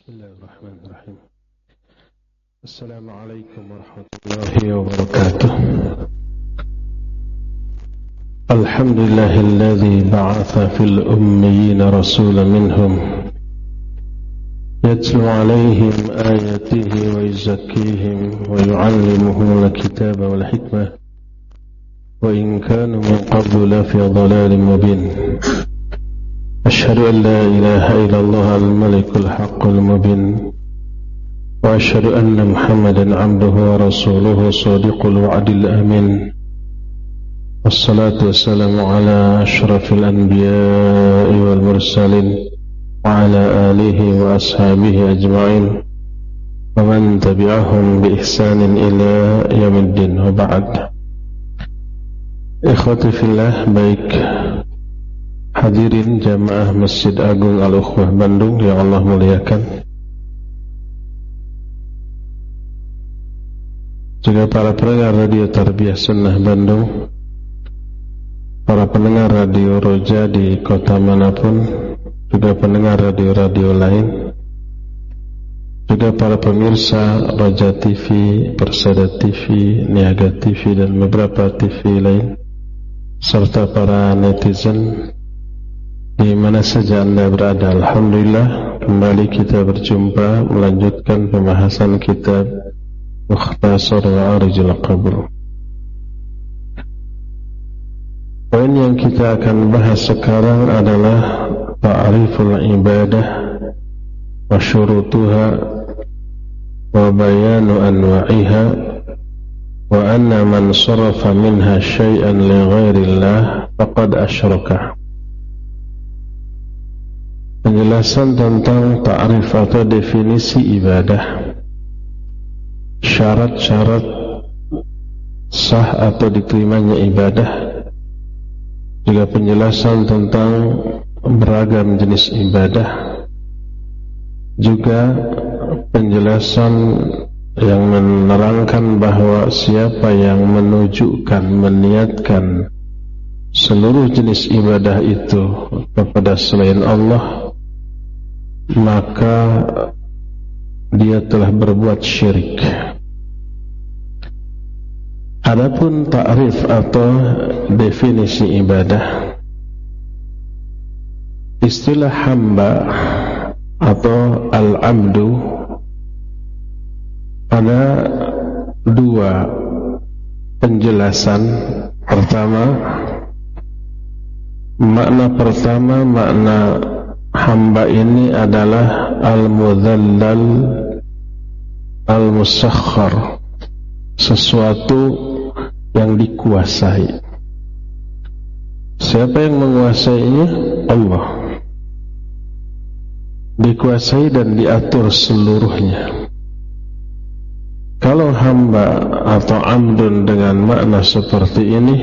Bismillahirrahmanirrahim. Assalamualaikum warahmatullahi wabarakatuh. Alhamdulillahilladzi ba'atha fil ummiyina rasulan minhum yatlu alaihim ayatihi wa yuzakkihim wa yu'allimuhumul kitaba wal hikmah wa in kanu min qablu lafi dhalalin mubin. Asyhadu an la ilaha illallah al-malikul haqqul mubin wa asyhadu anna Muhammadan 'abduhu wa rasuluhu shadiqul wa'dil amin. Wassalatu wassalamu ala asyrafil anbiya'i wal mursalin wa ala alihi wa ashabihi ajma'in wa man tabi'ahum bi ihsanin ila yaumiddin wa ba'd. Ikhwati fillah, baik hadirin jamaah Masjid Agung Al-Ukhwah Bandung yang Allah muliakan, juga para pendengar radio Tarbiyah Sunnah Bandung, para pendengar radio Roja di kota manapun, juga pendengar radio-radio lain, juga para pemirsa Roja TV, Persada TV, Niaga TV dan beberapa TV lain, serta para netizen di mana saja Anda berada. Alhamdulillah, kembali kita berjumpa melanjutkan pembahasan kitab Mukhtasar Ma'arijul Qabr. Poin yang kita akan bahas sekarang adalah ta'riful ibadah wa syurutuha wa bayanu anwa'iha wa anna man sarafa minha syai'an li ghairillah faqad asyraka. Penjelasan tentang ta'rif atau definisi ibadah, syarat-syarat sah atau diterimanya ibadah, juga penjelasan tentang beragam jenis ibadah, juga penjelasan yang menerangkan bahwa siapa yang menunjukkan, meniatkan seluruh jenis ibadah itu kepada selain Allah, maka dia telah berbuat syirik. Adapun ta'rif atau definisi ibadah, istilah hamba atau al-abdu ada dua penjelasan. Makna pertama, makna hamba ini adalah al-mudhallal al-musakhkhar, sesuatu yang dikuasai. Siapa yang menguasainya? Allah. Dikuasai dan diatur seluruhnya. Kalau hamba atau amdun dengan makna seperti ini,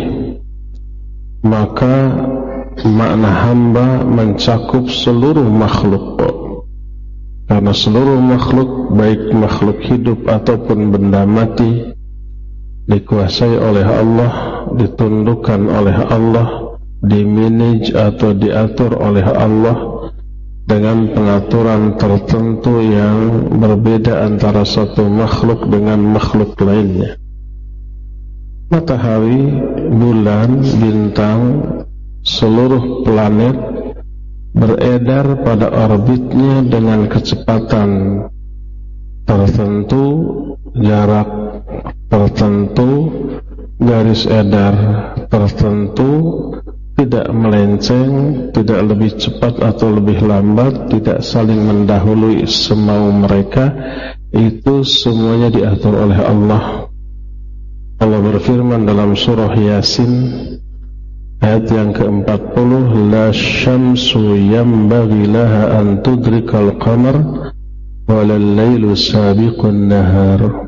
maka makna hamba mencakup seluruh makhluk, karena seluruh makhluk, baik makhluk hidup ataupun benda mati, dikuasai oleh Allah, ditundukkan oleh Allah, dimanage atau diatur oleh Allah dengan pengaturan tertentu yang berbeda antara satu makhluk dengan makhluk lainnya. Matahari, bulan, bintang, seluruh planet beredar pada orbitnya dengan kecepatan tertentu, jarak tertentu, garis edar tertentu, tidak melenceng, tidak lebih cepat atau lebih lambat, tidak saling mendahului semau mereka. Itu semuanya diatur oleh Allah. Allah berfirman dalam surah Yasin ayat yang ke-40, la syamsu yanbaghi laha an tudrikal qamar wa lal lailu sabiqun nahar.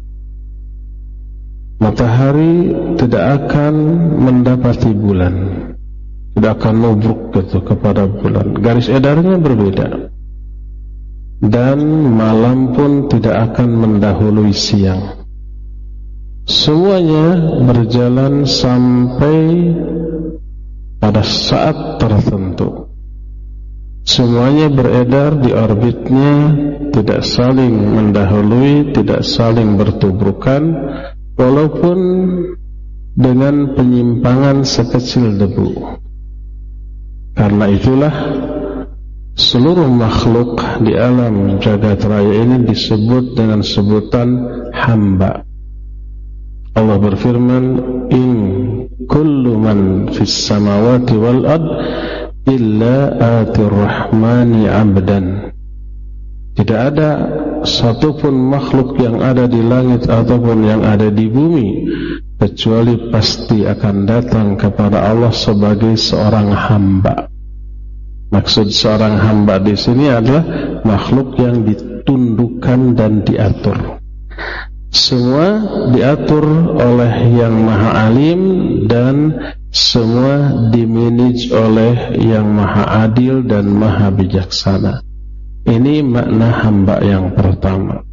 Matahari tidak akan mendapati bulan, tidak akan nubruk kepada bulan. Garis edarnya berbeda. Dan malam pun tidak akan mendahului siang. Semuanya berjalan sampai pada saat tertentu. semuanya beredar di orbitnya, tidak saling mendahului, tidak saling bertubrukan, walaupun dengan penyimpangan sekecil debu. Karena itulah seluruh makhluk di alam jagat raya ini disebut dengan sebutan hamba. Allah berfirman, in kullu man fis samawati wal ard illa atir rahmani abdan. Tidak ada satupun makhluk yang ada di langit ataupun yang ada di bumi kecuali pasti akan datang kepada Allah sebagai seorang hamba. Maksud seorang hamba di sini adalah makhluk yang ditundukkan dan diatur. Semua diatur oleh Yang Maha Alim dan semua dimanage oleh Yang Maha Adil dan Maha Bijaksana. Ini makna hamba yang pertama.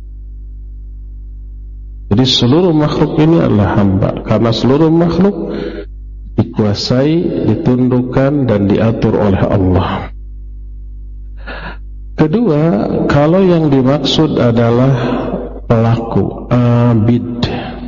Jadi seluruh makhluk ini adalah hamba, karena seluruh makhluk dikuasai, ditundukkan dan diatur oleh Allah. Kedua, kalau yang dimaksud adalah pelaku, abid,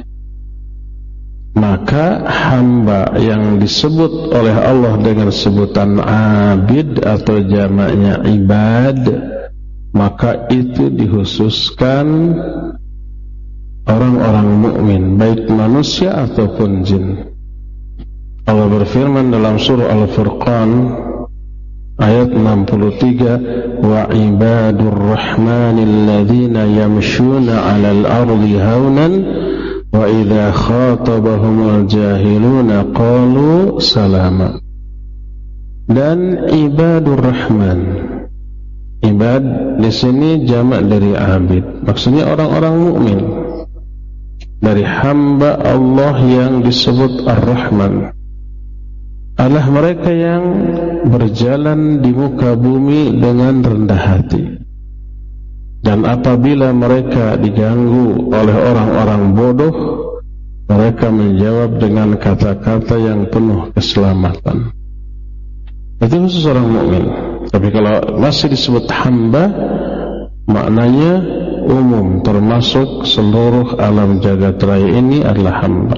maka hamba yang disebut oleh Allah dengan sebutan abid atau jamaknya ibad, maka itu dikhususkan orang-orang mukmin, baik manusia ataupun jin. Allah berfirman dalam surah Al-Furqan ayat 63, wa ibadur rahmanil ladzina yamshuna 'alal ardi haunan wa idza khatabahumul jahiluna qalu salama. Dan ibadur rahman, ibad di sini jamak dari abid, maksudnya orang-orang mukmin, dari hamba Allah yang disebut Ar-Rahman, adalah mereka yang berjalan di muka bumi dengan rendah hati. Dan apabila mereka diganggu oleh orang-orang bodoh, mereka menjawab dengan kata-kata yang penuh keselamatan. Itu khusus orang mukmin. Tapi kalau masih disebut hamba, maknanya umum, termasuk seluruh alam jagat raya ini adalah hamba.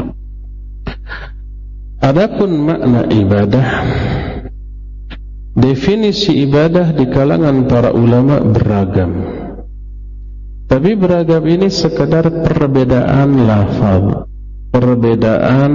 Adapun makna ibadah, definisi ibadah di kalangan para ulama beragam. Tapi beragam ini sekadar perbedaan lafaz, perbedaan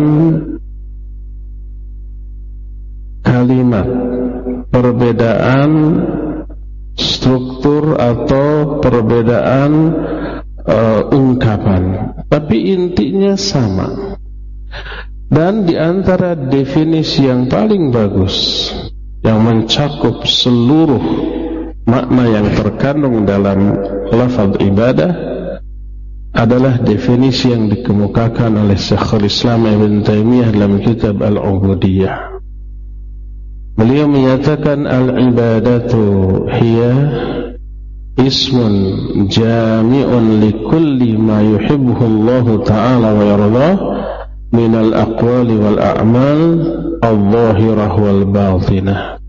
kalimat, perbedaan struktur atau perbedaan ungkapan, tapi intinya sama. Dan di antara definisi yang paling bagus, yang mencakup seluruh makna yang terkandung dalam lafaz ibadah, adalah definisi yang dikemukakan oleh Syekhul Islam Ibn Taimiyah dalam kitab Al-Ubudiyah. Beliau menyatakan al-ibadatu hiya ismun jami'un likulli ma yuhibbuhu Allah Ta'ala wa yardah minal aqwali wal a'mal al-zahirah wal batinah.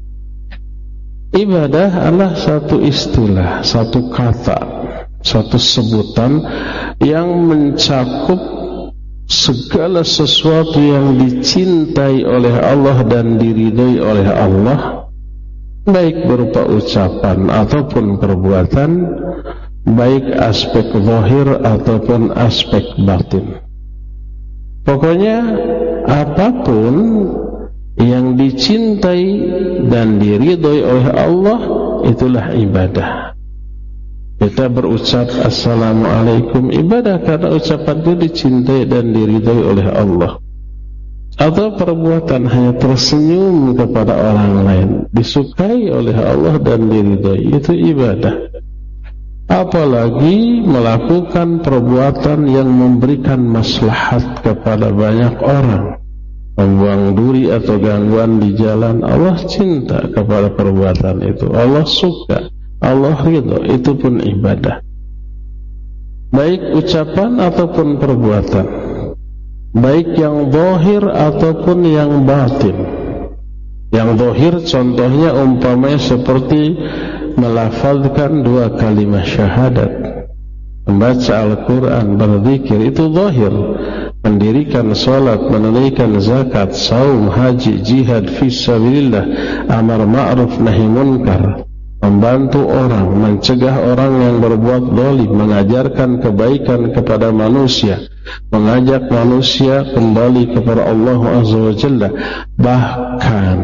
Ibadah adalah satu istilah, satu kata, satu sebutan yang mencakup segala sesuatu yang dicintai oleh Allah dan diridhai oleh Allah, baik berupa ucapan ataupun perbuatan, baik aspek zahir ataupun aspek batin. Pokoknya apapun yang dicintai dan diridhai oleh Allah, itulah ibadah. Kita berucap Assalamualaikum, ibadah karena ucapan itu dicintai dan diridhai oleh Allah. Atau perbuatan hanya tersenyum kepada orang lain, disukai oleh Allah dan diridhai, itu ibadah. Apalagi melakukan perbuatan yang memberikan maslahat kepada banyak orang, membuang duri atau gangguan di jalan, Allah cinta kepada perbuatan itu, Allah suka, Allah ridho, itu pun ibadah. Baik ucapan ataupun perbuatan, baik yang zahir ataupun yang batin, Yang zahir contohnya umpamanya seperti melafazkan 2 kalimat syahadat, membaca Al-Quran, berzikir, itu zahir. Mendirikan salat, menunaikan zakat, saum, haji, jihad fisabilillah, amar ma'ruf nahi munkar, membantu orang, mencegah orang yang berbuat zalim, mengajarkan kebaikan kepada manusia, mengajak manusia kembali kepada Allah Azza wa Jalla. Bahkan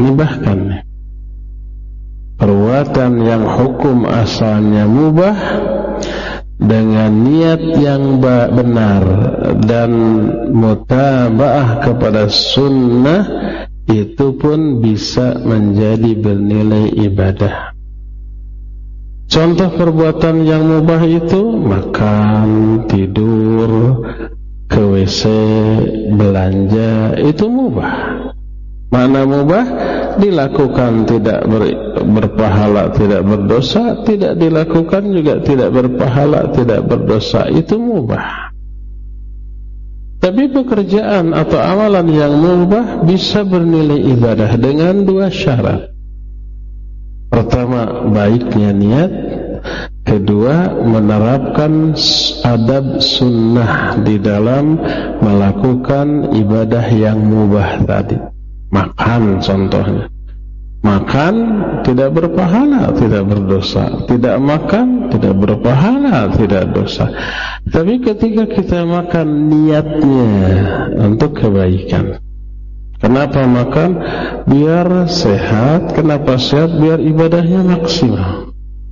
perbuatan yang hukum asalnya mubah dengan niat yang benar dan mutabaah kepada sunnah, itu pun bisa menjadi bernilai ibadah. Contoh perbuatan yang mubah itu makan, tidur, ke WC, belanja, itu mubah. Mana mubah? Dilakukan tidak berpahala, tidak berdosa, tidak dilakukan juga tidak berpahala, tidak berdosa, itu mubah. Tapi pekerjaan atau amalan yang mubah bisa bernilai ibadah dengan 2 syarat. Pertama, baiknya niat. Kedua, menerapkan adab sunnah di dalam melakukan ibadah yang mubah tadi. Makan contohnya. Makan tidak berpahala, tidak berdosa. Tidak makan tidak berpahala, tidak dosa. Tapi ketika kita makan, niatnya untuk kebaikan. Kenapa makan? Biar sehat. Kenapa sehat? Biar ibadahnya maksimal.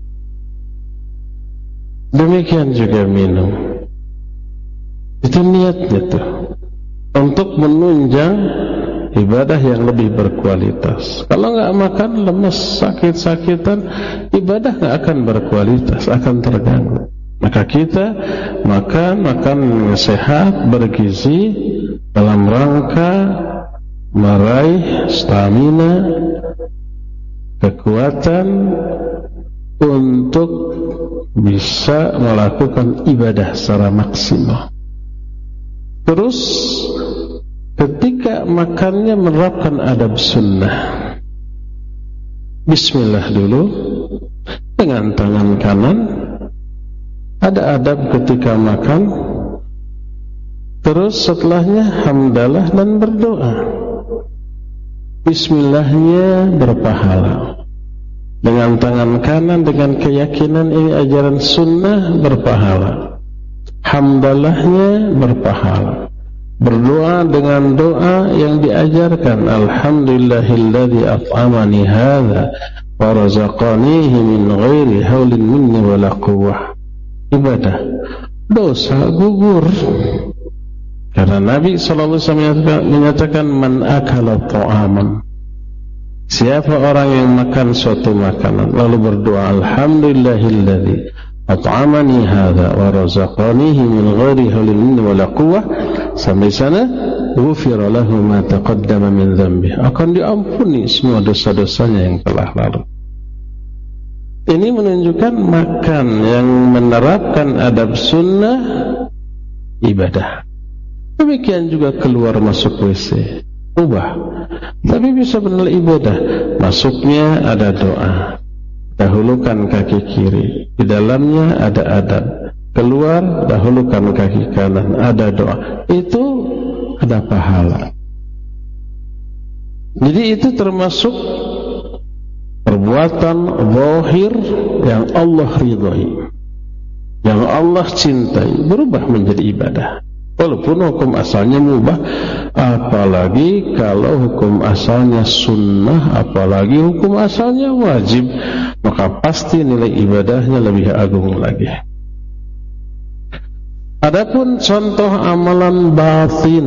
Demikian juga minum. Itu niatnya tuh, untuk menunjang ibadah yang lebih berkualitas. Kalau nggak makan, lemes, sakit-sakitan, ibadah nggak akan berkualitas, akan terganggu. Maka kita makan sehat, bergizi, dalam rangka meraih stamina, kekuatan untuk bisa melakukan ibadah secara maksimal. Terus ketika makannya menerapkan adab sunnah. Bismillah dulu dengan tangan kanan. Ada adab ketika makan. Terus setelahnya hamdalah dan berdoa. Bismillahnya berpahala. Dengan tangan kanan, dengan keyakinan ini ajaran sunnah, berpahala. Hamdalahnya berpahala. Berdoa dengan doa yang diajarkan, alhamdulillahilladzi at'amani hadza wa razaqanihi min ghairi haulin minni wala quwwah. Ibadah. Dosa gugur. Karena Nabi sallallahu alaihi wasallam menyatakan, man akala ta'aman, siapa orang yang makan suatu makanan lalu berdoa, alhamdulillahilladzi at'amani hadza wa razaqanihi min ghairi haulin minni wala quwwah, sampai sana, ghufira lahu ma taqaddama min dhanbihi, akan diampuni semua dosa-dosanya yang telah lalu. Ini menunjukkan makan yang menerapkan adab sunnah ibadah. Demikian juga keluar masuk WC, ubah, tapi bisa bernilai ibadah. Masuknya ada doa, dahulukan kaki kiri, di dalamnya ada adab. Keluar, dahulukan kaki kanan, ada doa. Itu ada pahala. Jadi itu termasuk perbuatan zahir yang Allah ridhai, yang Allah cintai, berubah menjadi ibadah. Walaupun hukum asalnya mubah, apalagi kalau hukum asalnya sunnah, apalagi hukum asalnya wajib, maka pasti nilai ibadahnya lebih agung lagi. Adapun contoh amalan batin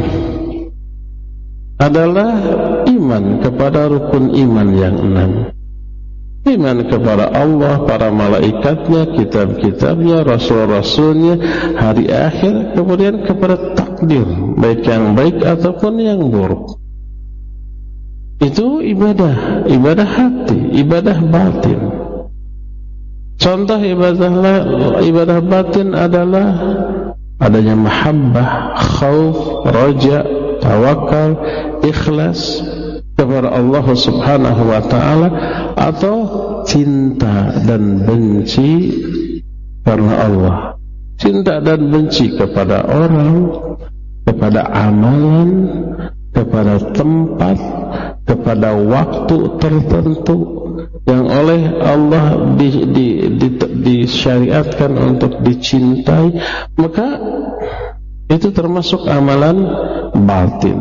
adalah iman kepada rukun iman yang 6. Iman kepada Allah, para malaikatnya, kitab-kitabnya, rasul-rasulnya, hari akhir, kemudian kepada takdir, baik yang baik ataupun yang buruk. Itu ibadah, ibadah hati, ibadah batin. Contoh ibadah batin adalah adanya mahabbah, khauf, raja, tawakal, ikhlas, kepada Allah Subhanahu wa ta'ala, atau cinta dan benci karena Allah. Cinta dan benci kepada orang, kepada amalan, kepada tempat, kepada waktu tertentu yang oleh Allah disyariatkan untuk dicintai, maka itu termasuk amalan batin.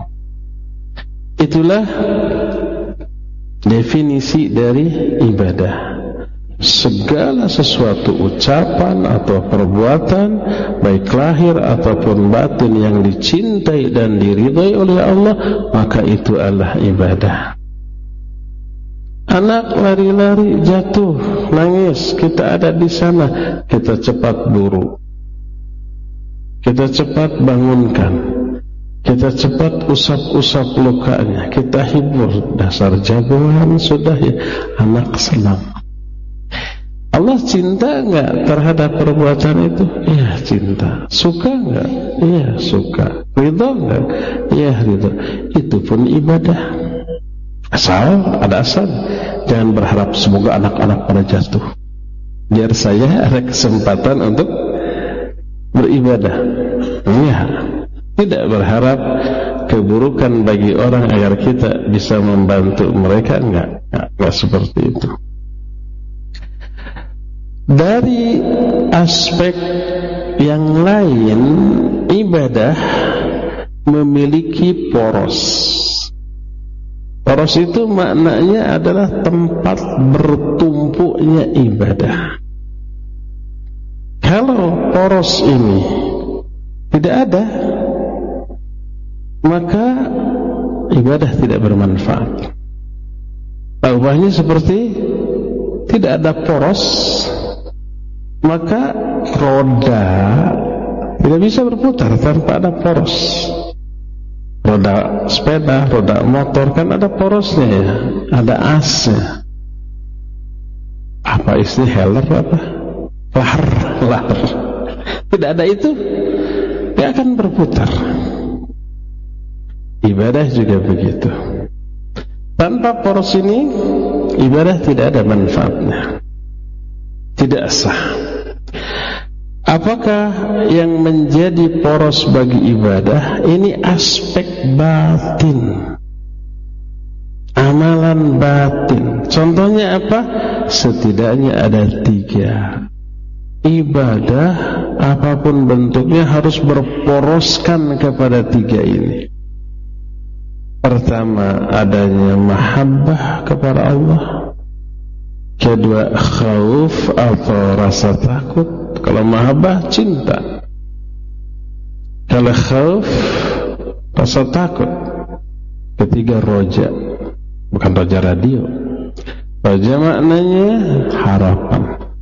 Itulah definisi dari ibadah. Segala sesuatu ucapan atau perbuatan, baik lahir ataupun batin, yang dicintai dan diridhai oleh Allah, maka itu adalah ibadah. Anak lari-lari jatuh, nangis, kita ada di sana, kita cepat buru, kita cepat bangunkan, kita cepat usap-usap lukanya, kita hibur. Dasar jagoan sudah ya, anak senang. Allah cinta enggak terhadap perbuatan itu? Iya, cinta. Suka enggak? Iya, suka. Ridho enggak? Iya, ridho. Itu pun ibadah. Asal ada asal. Jangan berharap semoga anak-anak pada jatuh, biar saya ada kesempatan untuk beribadah. Iya. Tidak berharap keburukan bagi orang agar kita bisa membantu mereka. Enggak seperti itu. Dari aspek yang lain, ibadah memiliki poros. Poros itu maknanya adalah tempat bertumpuknya ibadah. Kalau poros ini tidak ada, maka ibadah tidak bermanfaat. Ubahnya seperti tidak ada poros, maka roda tidak bisa berputar tanpa ada poros. Roda sepeda, roda motor kan ada porosnya ya, ada asnya. Apa istilah heller apa? Lahar. Tidak ada itu, dia akan berputar. Ibadah juga begitu. Tanpa poros ini, ibadah tidak ada manfaatnya, tidak sah. Apakah yang menjadi poros bagi ibadah? Ini aspek batin, amalan batin. Contohnya apa? Setidaknya ada 3. Ibadah apapun bentuknya harus berporoskan kepada 3 ini. Pertama, adanya mahabbah kepada Allah. Kedua, khauf atau rasa takut. Kalau mahabbah, cinta. Kalau khauf, rasa takut. Ketiga, roja. Bukan roja radio. Roja maknanya harapan.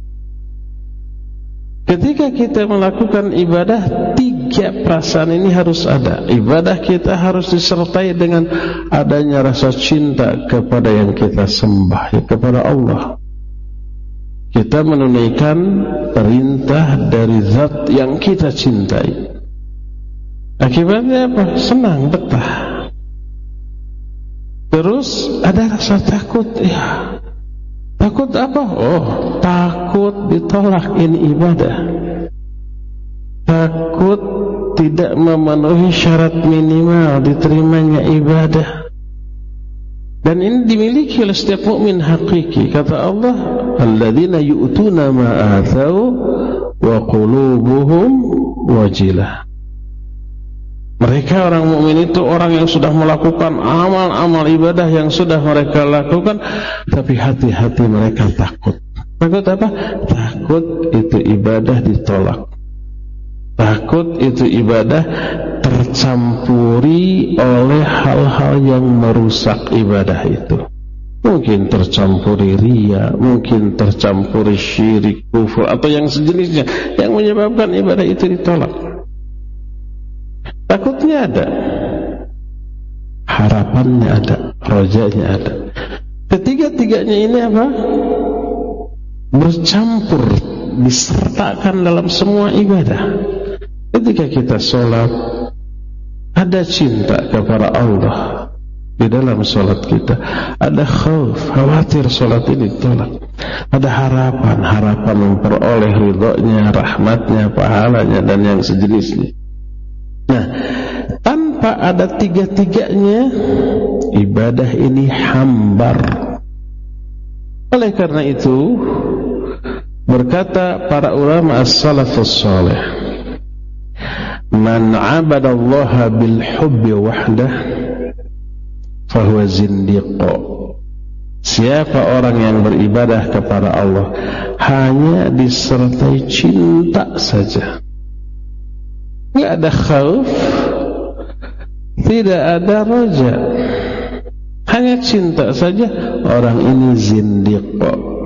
Ketika kita melakukan ibadah, 3 perasaan ini harus ada. Ibadah kita harus disertai dengan adanya rasa cinta kepada yang kita sembah, ya, kepada Allah. Kita menunaikan perintah dari zat yang kita cintai. Akibatnya apa? Senang, betah. Terus ada rasa takut, ya. Takut apa? Oh, takut ditolak, ini ibadah. Takut tidak memenuhi syarat minimal diterimanya ibadah. Dan ini dimiliki oleh setiap mukmin hakiki. Kata Allah, alladzina yu'tuna ma atau wa qulubuhum wajilah. Mereka orang mukmin itu orang yang sudah melakukan amal-amal ibadah yang sudah mereka lakukan, tapi hati-hati mereka takut. Takut apa? Takut itu ibadah ditolak. Takut itu ibadah tercampuri oleh hal-hal yang merusak ibadah itu. Mungkin tercampuri riya, mungkin tercampuri syirik, kufur, atau yang sejenisnya yang menyebabkan ibadah itu ditolak. Takutnya ada, harapannya ada, rojanya ada. Ketiga-tiganya ini apa? Bercampur, disertakan dalam semua ibadah. Ketika kita sholat, ada cinta kepada Allah, di dalam sholat kita. Ada khauf, khawatir sholat ini ditolak. Ada harapan memperoleh ridhonya, rahmatnya, pahalanya, dan yang sejenisnya. Nah, tanpa ada tiga-tiganya, ibadah ini hambar. Oleh karena itu, berkata para ulama as-salafus salih, man abadallaha bil hubbi wahdah fahuwa zindiq. Siapa orang yang beribadah kepada Allah hanya disertai cinta saja, tidak ada khauf, tidak ada raja, hanya cinta saja, orang ini zindiq.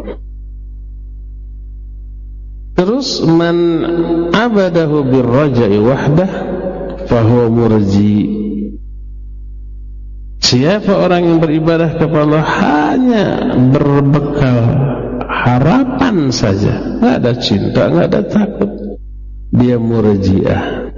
Terus man abadahu birraja'i wahdah fahuwa murji. Siapa orang yang beribadah kepada Allah hanya berbekal harapan saja, tidak ada cinta, tidak ada takut, dia murji'ah.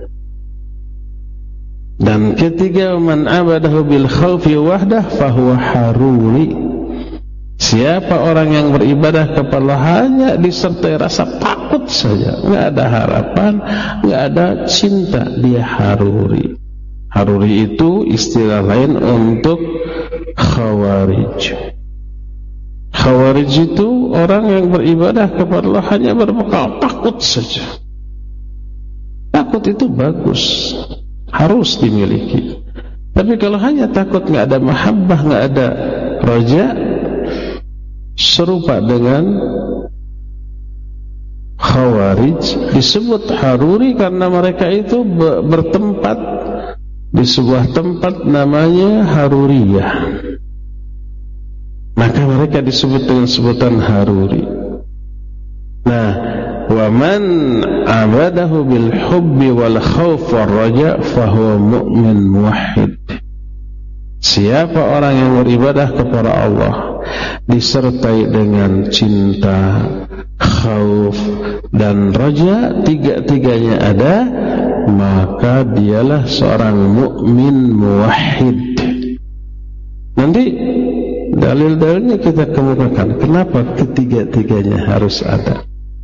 Dan ketiga, man abadahu bil khawfi wahdah fahuwa haruri. Siapa orang yang beribadah kepada Allah hanya disertai rasa takut saja, tidak ada harapan, tidak ada cinta, dia haruri. Haruri itu istilah lain untuk khawarij. Khawarij itu orang yang beribadah kepada Allah hanya berbekal takut saja. Takut itu bagus, harus dimiliki. Tapi kalau hanya takut, nggak ada mahabbah, nggak ada raja, serupa dengan khawarij. Disebut haruri karena mereka itu bertempat di sebuah tempat namanya Haruriyah, maka mereka disebut dengan sebutan haruri. Nah, wa man abadahu bil hubbi wal khauf war raja fahuwa mu'min muwahhid. Siapa orang yang beribadah kepada Allah disertai dengan cinta, khauf, dan raja, tiga-tiganya ada, maka dialah seorang mukmin muwahhid. Nanti dalil-dalilnya kita kemukakan kenapa ketiga-tiganya harus ada.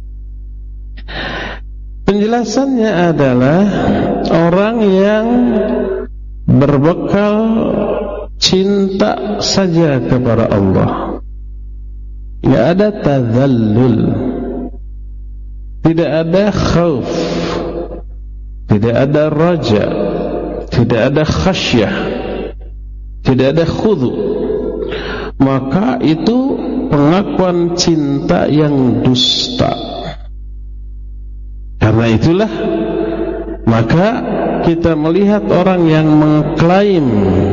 Penjelasannya adalah orang yang berbekal cinta saja kepada Allah, tidak ada tadzallul, tidak ada khauf, tidak ada raja, tidak ada khasyah, tidak ada khudu, maka itu pengakuan cinta yang dusta. Karena itulah maka kita melihat orang yang mengklaim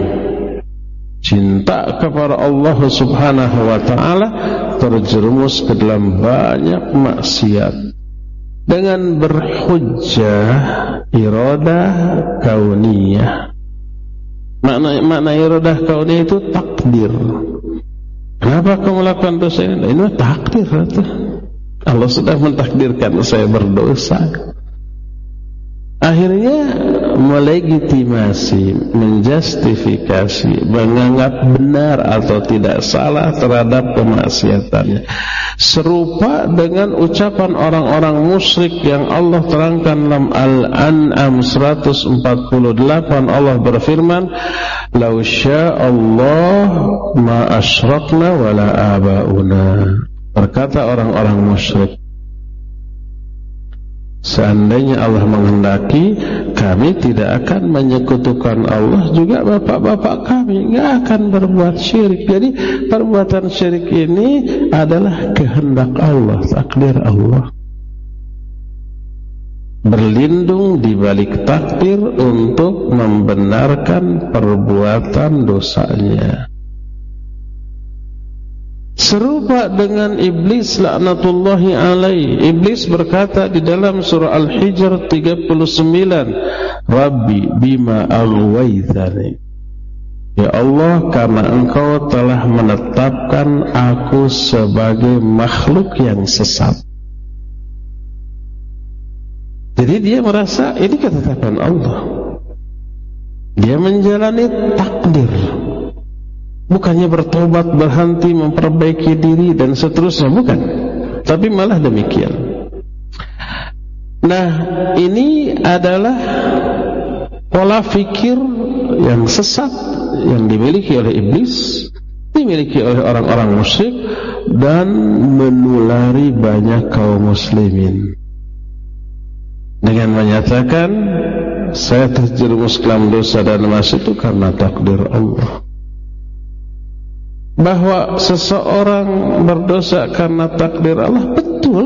cinta kepada Allah Subhanahu wa ta'ala terjerumus ke dalam banyak maksiat dengan berhujjah iradah kauniyah. Makna iradah kauniyah itu takdir. Kenapa kamu melakukan dosa ini? Ini takdir itu. Allah sudah mentakdirkan saya berdosa. Akhirnya melegitimasi, menjustifikasi, menganggap benar atau tidak salah terhadap kemaksiatannya. Serupa dengan ucapan orang-orang musyrik yang Allah terangkan dalam Al-An'am 148. Allah berfirman, "Lau sya'allah ma asyrakna wala aba'una." Berkata orang-orang musyrik, seandainya Allah menghendaki, kami tidak akan menyekutukan Allah, juga bapak-bapak kami tidak akan berbuat syirik. Jadi perbuatan syirik ini adalah kehendak Allah, takdir Allah. Berlindung di balik takdir untuk membenarkan perbuatan dosanya. Serupa dengan iblis laknatullahi alaih. Iblis berkata di dalam surah Al-Hijr 39, Rabbi bima aghwaythani. Ya Allah, karena engkau telah menetapkan aku sebagai makhluk yang sesat. Jadi dia merasa ini ketetapan Allah. Dia menjalani takdir. bukannya bertobat, berhenti, memperbaiki diri dan seterusnya, bukan. Tapi malah demikian. Nah, ini adalah pola fikir yang sesat yang dimiliki oleh iblis, dimiliki oleh orang-orang musyrik, dan menulari banyak kaum muslimin dengan menyatakan saya terjerumus ke dalam dosa dan maksiat itu karena takdir Allah. Bahwa seseorang berdosa karena takdir Allah, betul.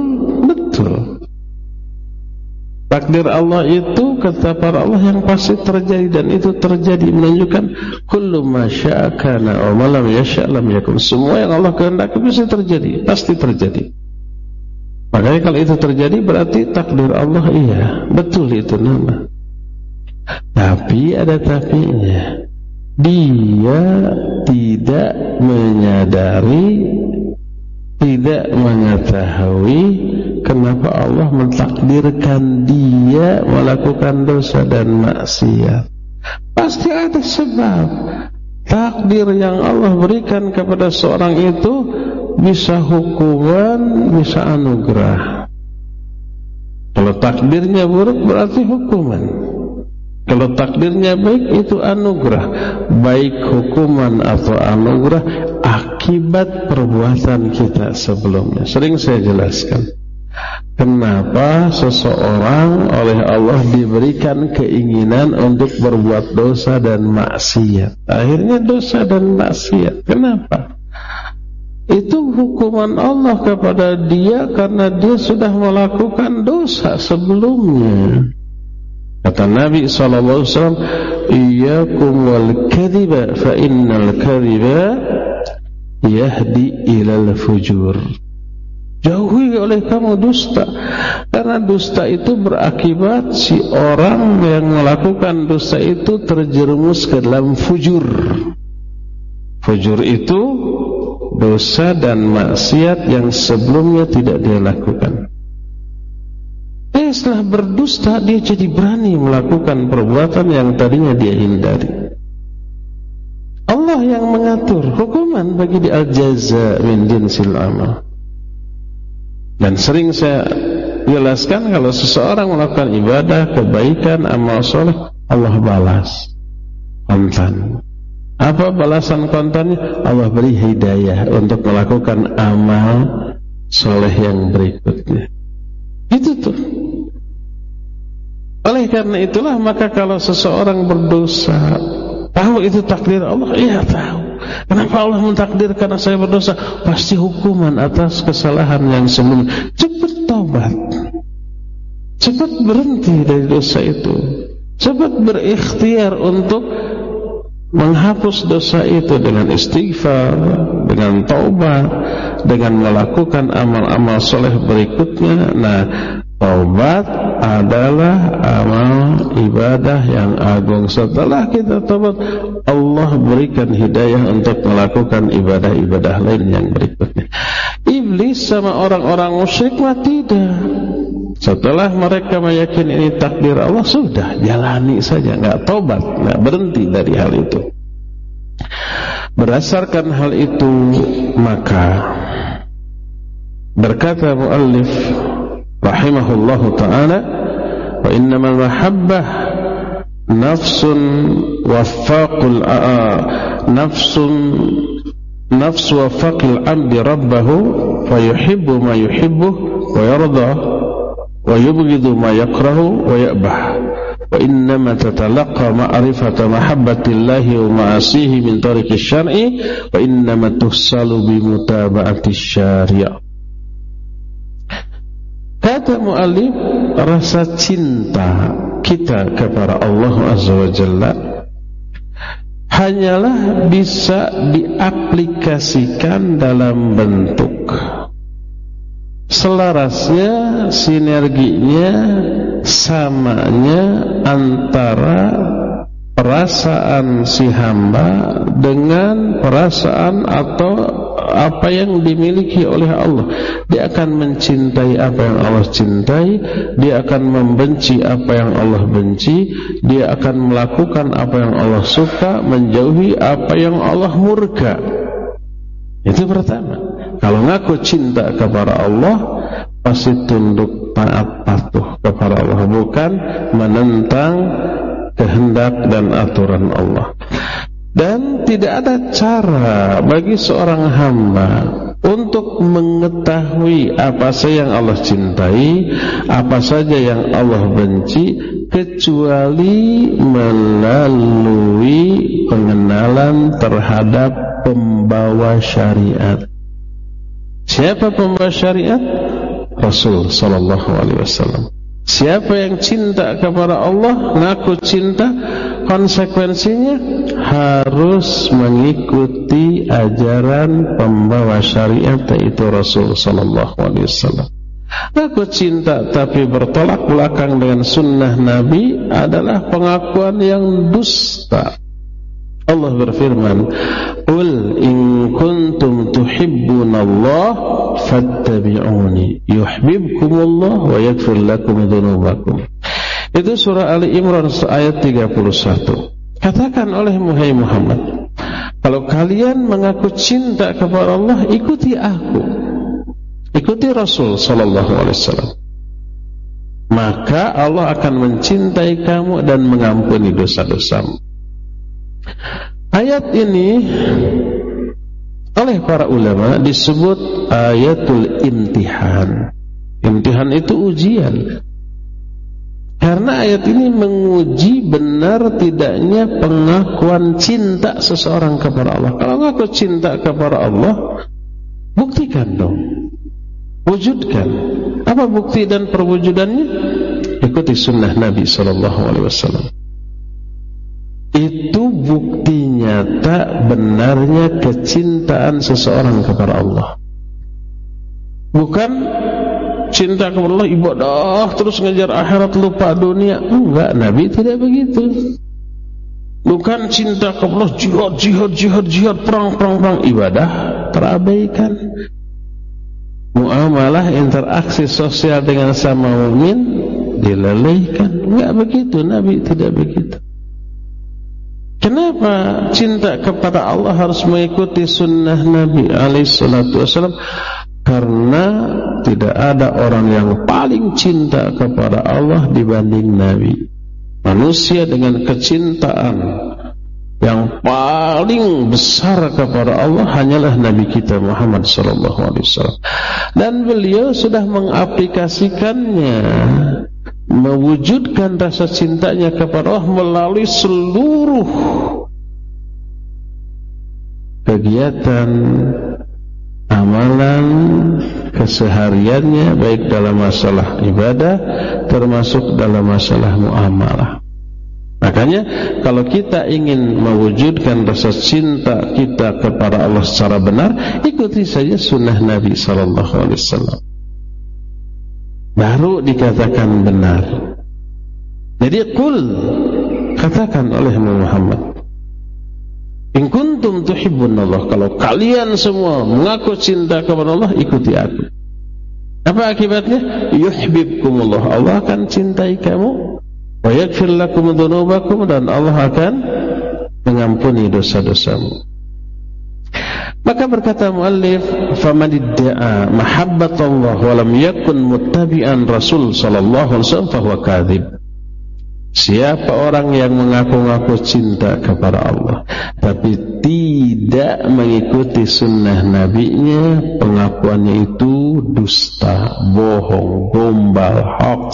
Takdir Allah itu, kata para Allah, yang pasti terjadi, dan itu terjadi menunjukkan kullu ma syaa kana wa ma lam yasha' lam yakun. Semua yang Allah kehendaki bisa terjadi, pasti terjadi. Makanya kalau itu terjadi berarti takdir Allah, iya, betul itu nama. Tapi ada tapinya. Dia tidak menyadari, tidak mengetahui kenapa Allah mentakdirkan dia melakukan dosa dan maksiat. Pasti ada sebab. Takdir yang Allah berikan kepada seorang itu bisa hukuman, bisa anugerah. Kalau takdirnya buruk berarti hukuman. Kalau takdirnya baik itu anugerah. Baik hukuman atau anugerah akibat perbuatan kita sebelumnya. Sering saya jelaskan kenapa seseorang oleh Allah diberikan keinginan untuk berbuat dosa dan maksiat. Akhirnya dosa dan maksiat. Kenapa? Itu hukuman Allah kepada dia karena dia sudah melakukan dosa sebelumnya. Kata Nabi SAW, iyyakum wal kadhiba fa innal kadhiba yahdi ilal fujur. Jauhi oleh kamu dusta, karena dusta itu berakibat si orang yang melakukan dosa itu terjerumus ke dalam fujur. Fujur itu dosa dan maksiat yang sebelumnya tidak dia lakukan. Setelah berdusta, dia jadi berani melakukan perbuatan yang tadinya dia hindari. Allah yang mengatur hukuman bagi dia, al-jaza min jinsil amal. Dan sering saya jelaskan, kalau seseorang melakukan ibadah, kebaikan, amal soleh, Allah balas kontan. Apa balasan kontannya? Allah beri hidayah untuk melakukan amal soleh yang berikutnya. Itu tuh. Oleh karena itulah, maka kalau seseorang berdosa, tahu itu takdir Allah, iya tahu. Kenapa Allah mentakdirkan saya berdosa? Pasti hukuman atas kesalahan yang sebelumnya. Cepat taubat, cepat berhenti dari dosa itu, cepat berikhtiar untuk menghapus dosa itu dengan istighfar, dengan taubat, dengan melakukan amal-amal soleh berikutnya. Nah, taubat adalah amal ibadah yang agung. Setelah kita taubat, Allah berikan hidayah untuk melakukan ibadah-ibadah lain yang berikutnya. Iblis sama orang-orang musyrik mah tidak. Setelah mereka meyakini ini takdir Allah, sudah jalani saja, enggak taubat, enggak berhenti dari hal itu. Berdasarkan hal itu, maka berkata muallif rahimahullahu ta'ala, wa innamal mahabbah nafsun wafaqul nafsu wafaqil abdi rabbahu fa yuhibbu ma yuhibbu wa yarda wa yubghidu ma yakrahu wa ya'bah. Wa innama tatalaqa ma'rifata mahabbatillahi wa ma'asihi min tariqis syar'i wa innama tuhsalu bi mutaba'ati syari'. Kata mu'alif, rasa cinta kita kepada Allah Azza wa Jalla hanyalah bisa diaplikasikan dalam bentuk selarasnya, sinerginya, samanya antara perasaan si hamba dengan perasaan atau apa yang dimiliki oleh Allah. Dia akan mencintai apa yang Allah cintai, dia akan membenci apa yang Allah benci, dia akan melakukan apa yang Allah suka, menjauhi apa yang Allah murka. Itu pertama. Kalau ngaku cinta kepada Allah, pasti tunduk taat patuh kepada Allah, bukan menentang kehendak dan aturan Allah. Dan tidak ada cara bagi seorang hamba untuk mengetahui apa saja yang Allah cintai, apa saja yang Allah benci, kecuali melalui pengenalan terhadap pembawa syariat. Siapa pembawa syariat? Rasul sallallahu alaihi wasallam. Siapa yang cinta kepada Allah, ngaku cinta, konsekuensinya harus mengikuti ajaran pembawa syariat, yaitu Rasul sallallahu alaihi wasallam. Ngaku cinta tapi bertolak belakang dengan sunnah Nabi adalah pengakuan yang dusta. Allah berfirman, "Qul in kuntum tuhibbunallah fattabi'uni yuhibbukumullah wa yaghfir lakum dzunubakum." Itu surah Ali Imran ayat 31. Katakan oleh Muhammad, kalau kalian mengaku cinta kepada Allah, ikuti aku, ikuti Rasul sallallahu alaihi wasallam, maka Allah akan mencintai kamu dan mengampuni dosa-dosamu. Ayat ini oleh para ulama disebut ayatul imtihan. Imtihan itu ujian. Karena ayat ini menguji benar tidaknya pengakuan cinta seseorang kepada Allah. Kalau ngaku cinta kepada Allah, buktikan dong, wujudkan. Apa bukti dan perwujudannya? Ikuti sunnah Nabi sallallahu alaihi wasallam. Itu bukti nyata benarnya kecintaan seseorang kepada Allah. Bukan cinta kepada Allah ibadah terus ngejar akhirat lupa dunia. Enggak, Nabi tidak begitu. Bukan cinta kepada Allah jihad perang ibadah terabaikan. Muamalah interaksi sosial dengan sama mukmin dilalaikan. Enggak begitu, Nabi tidak begitu. Kenapa cinta kepada Allah harus mengikuti sunnah Nabi alaihi salatu wasallam? Karena tidak ada orang yang paling cinta kepada Allah dibanding Nabi. Manusia dengan kecintaan yang paling besar kepada Allah hanyalah Nabi kita Muhammad sallallahu alaihi wasallam. Dan beliau sudah mengaplikasikannya, mewujudkan rasa cintanya kepada Allah melalui seluruh kegiatan, amalan, kesehariannya, baik dalam masalah ibadah termasuk dalam masalah muamalah. Makanya kalau kita ingin mewujudkan rasa cinta kita kepada Allah secara benar, ikuti saja sunnah Nabi sallallahu alaihi wasallam, baru dikatakan benar. Jadi qul, katakan oleh Muhammad, in kuntum tuhibbunallah, kalau kalian semua mengaku cinta kepada Allah, ikuti aku. Apa akibatnya? Yuhibbukumullah, Allah akan cintai kamu, wa yaghfir lakum dzunubakum, dan Allah akan mengampuni dosa-dosamu. Maka berkata muallif, faman idda'a mahabbatallah wa lam yakun muttabi'an Rasul sallallahu alaihi wasallam fahuwa kadzib. Siapa orang yang mengaku-ngaku cinta kepada Allah tapi tidak mengikuti sunnah nabinya, pengakuannya itu dusta, bohong, gombal, hoax.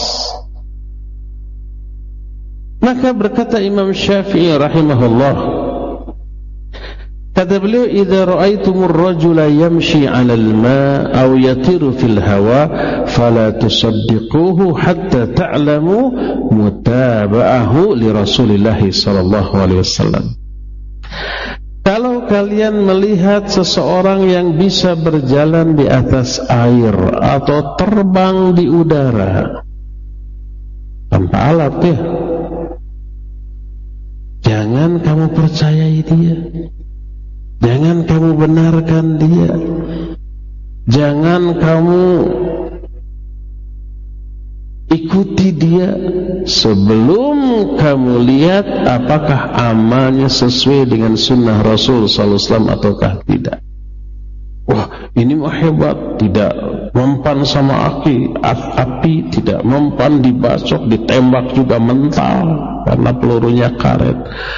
Maka berkata Imam Syafi'i rahimahullah, kata beliau, idza ra'aitumur rajula yamshi 'alal ma' aw yatiru fil hawa fala tusaddiquhu hatta ta'lamu mutaba'ahu li Rasulillah sallallahu alaihi wasallam. Kalau kalian melihat seseorang yang bisa berjalan di atas air atau terbang di udara tanpa alat, ya, jangan kamu percayai dia, jangan kamu benarkan dia, jangan kamu ikuti dia sebelum kamu lihat apakah amalnya sesuai dengan sunnah Rasul sallallahu alaihi wasallam ataukah tidak. Wah, ini mah hebat, tidak mempan sama api, tidak mempan dibacok, ditembak juga mental karena pelurunya karet.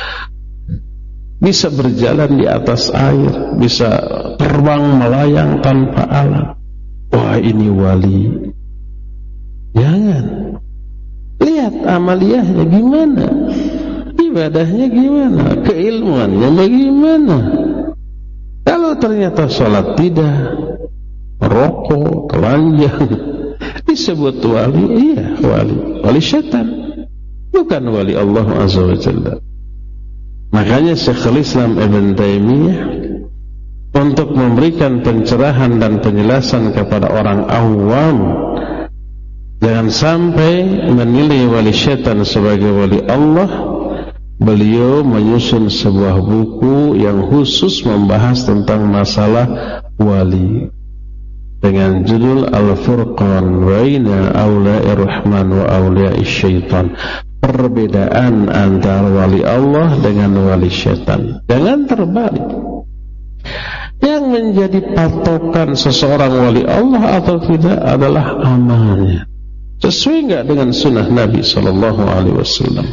Bisa berjalan di atas air, bisa terbang melayang tanpa alat. Wah, ini wali. Jangan. Lihat amaliyahnya gimana, ibadahnya gimana, keilmuannya bagaimana. Kalau ternyata sholat tidak, rokok, telanjang, disebut wali. Iya, wali syaitan, bukan wali Allah azza wa jalla. Makanya Syekhul Islam Ibn Taimiyah untuk memberikan pencerahan dan penjelasan kepada orang awam, jangan sampai menilai wali syaitan sebagai wali Allah, beliau menyusun sebuah buku yang khusus membahas tentang masalah wali dengan judul Al-Furqan baina awliya'ir rahman wa awliya'is syaitan, perbedaan antara wali Allah dengan wali syaitan. Jangan terbalik. Yang menjadi patokan seseorang wali Allah atau tidak adalah amalnya. Sesuai enggak dengan sunnah Nabi sallallahu alaihi wasallam.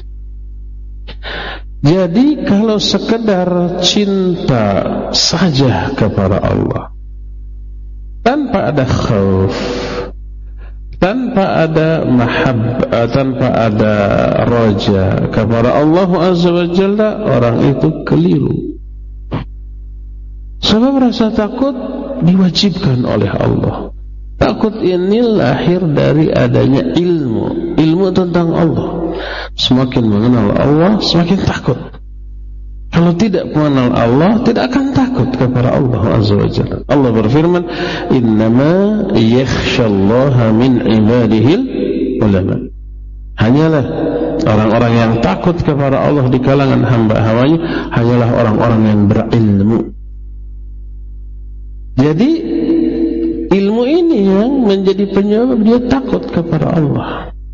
Jadi kalau sekedar cinta saja kepada Allah, tanpa ada khauf, tanpa ada mahabbah, tanpa ada raja kepada Allah azza wa jalla, orang itu keliru. Sebab rasa takut diwajibkan oleh Allah. Takut ini lahir dari adanya ilmu tentang Allah. Semakin mengenal Allah, semakin takut. Kalau tidak mengenal Allah, tidak akan takut kepada Allah azza wa jalla. Allah berfirman, "Innama yakhshallaha min ibadihil ulama." Hanyalah orang-orang yang takut kepada Allah di kalangan hamba-hambanya hanyalah orang-orang yang berilmu. Jadi ilmu ini yang menjadi penyebab dia takut kepada Allah.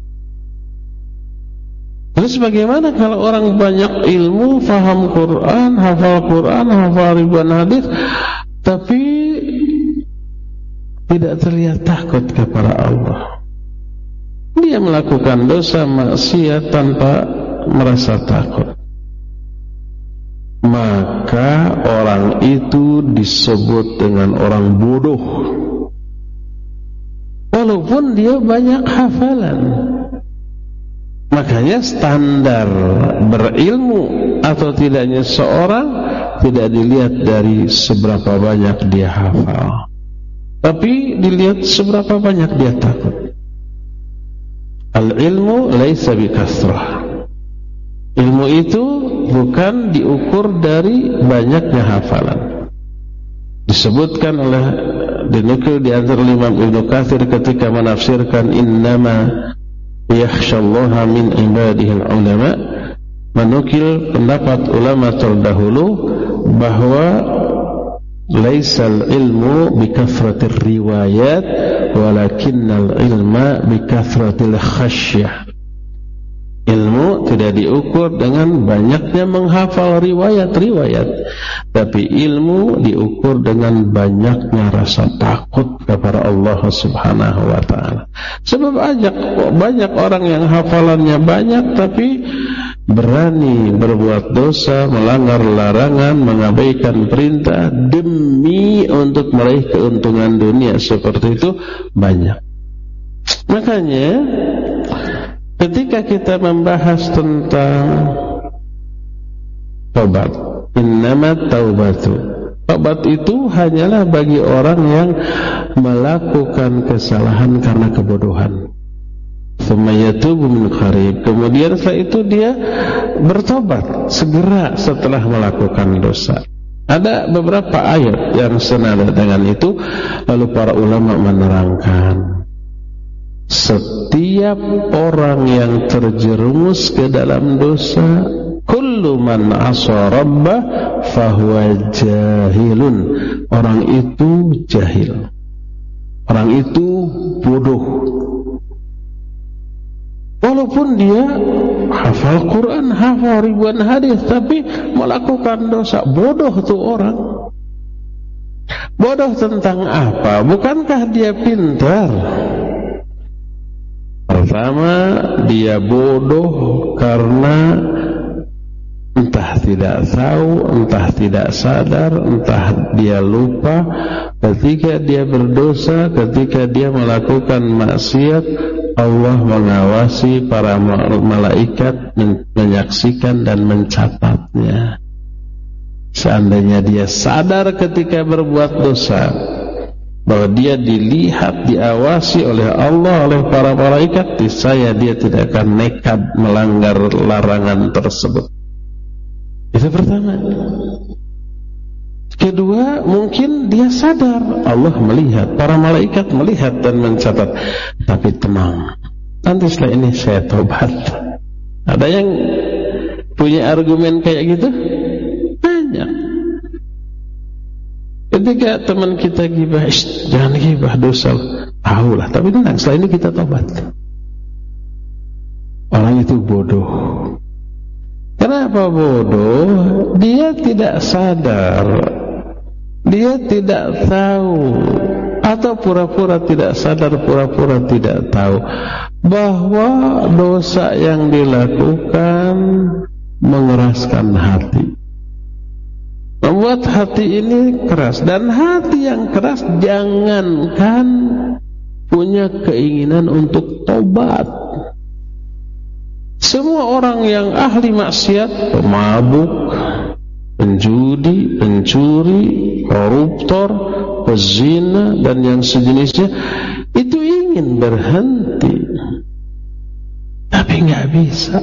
Terus bagaimana kalau orang banyak ilmu, faham Quran, hafal ribuan hadis, tapi tidak terlihat takut kepada Allah? Dia melakukan dosa maksiat tanpa merasa takut. Maka orang itu disebut dengan orang bodoh, walaupun dia banyak hafalan. Makanya standar berilmu atau tidaknya seorang tidak dilihat dari seberapa banyak dia hafal, tapi dilihat seberapa banyak dia takut. Al-ilmu laisa bikasrah. Ilmu itu bukan diukur dari banyaknya hafalan. Disebutkan oleh dinukil di antara Imam Ibnu Katsir ketika menafsirkan innama yakhshallaha min ibadihil ulama, menukil pendapat ulama terdahulu bahwa laisal ilmu bikathratir riwayat walakinnal ilma bikathratil khasyah. Ilmu tidak diukur dengan banyaknya menghafal riwayat-riwayat, tapi ilmu diukur dengan banyaknya rasa takut kepada Allah Subhanahu wa ta'ala. Sebab banyak orang yang hafalannya banyak tapi berani berbuat dosa, melanggar larangan, mengabaikan perintah demi untuk meraih keuntungan dunia, seperti itu banyak. Makanya ketika kita membahas tentang taubat, innamat taubatu, taubat itu hanyalah bagi orang yang melakukan kesalahan karena kebodohan. Tsumma yatubu min qarib, kemudian setelah itu dia bertobat segera setelah melakukan dosa. Ada beberapa ayat yang senada dengan itu, lalu para ulama menerangkan setiap orang yang terjerumus ke dalam dosa, kullu man 'asa rabbah fahuwa jahilun. Orang itu jahil. Orang itu bodoh. Walaupun dia hafal Quran, hafal ribuan hadis, tapi melakukan dosa. Bodoh tuh orang. Bodoh tentang apa? Bukankah dia pintar? Pertama, dia bodoh karena entah tidak tahu, entah tidak sadar, entah dia lupa ketika dia berdosa, ketika dia melakukan maksiat. Allah mengawasi, para malaikat menyaksikan dan mencatatnya. Seandainya dia sadar ketika berbuat dosa, bahwa dia dilihat, diawasi oleh Allah, oleh para malaikat, niscaya dia tidak akan nekat melanggar larangan tersebut. Itu pertama. Kedua, mungkin dia sadar Allah melihat, para malaikat melihat dan mencatat. Tapi tenang, nanti setelah ini saya tobat. Ada yang punya argumen kayak gitu? Banyak. Ketika teman kita gibah, jangan gibah, dosa. Tahulah, tapi tenang, setelah ini kita tobat. Orang itu bodoh. Kenapa bodoh? Dia tidak sadar, dia tidak tahu, atau pura-pura tidak sadar, pura-pura tidak tahu bahwa dosa yang dilakukan mengeraskan hati, membuat hati ini keras. Dan hati yang keras jangankan punya keinginan untuk tobat. Semua orang yang ahli maksiat, pemabuk, penjudi, pencuri, koruptor, pezina, dan yang sejenisnya, itu ingin berhenti, tapi nggak bisa.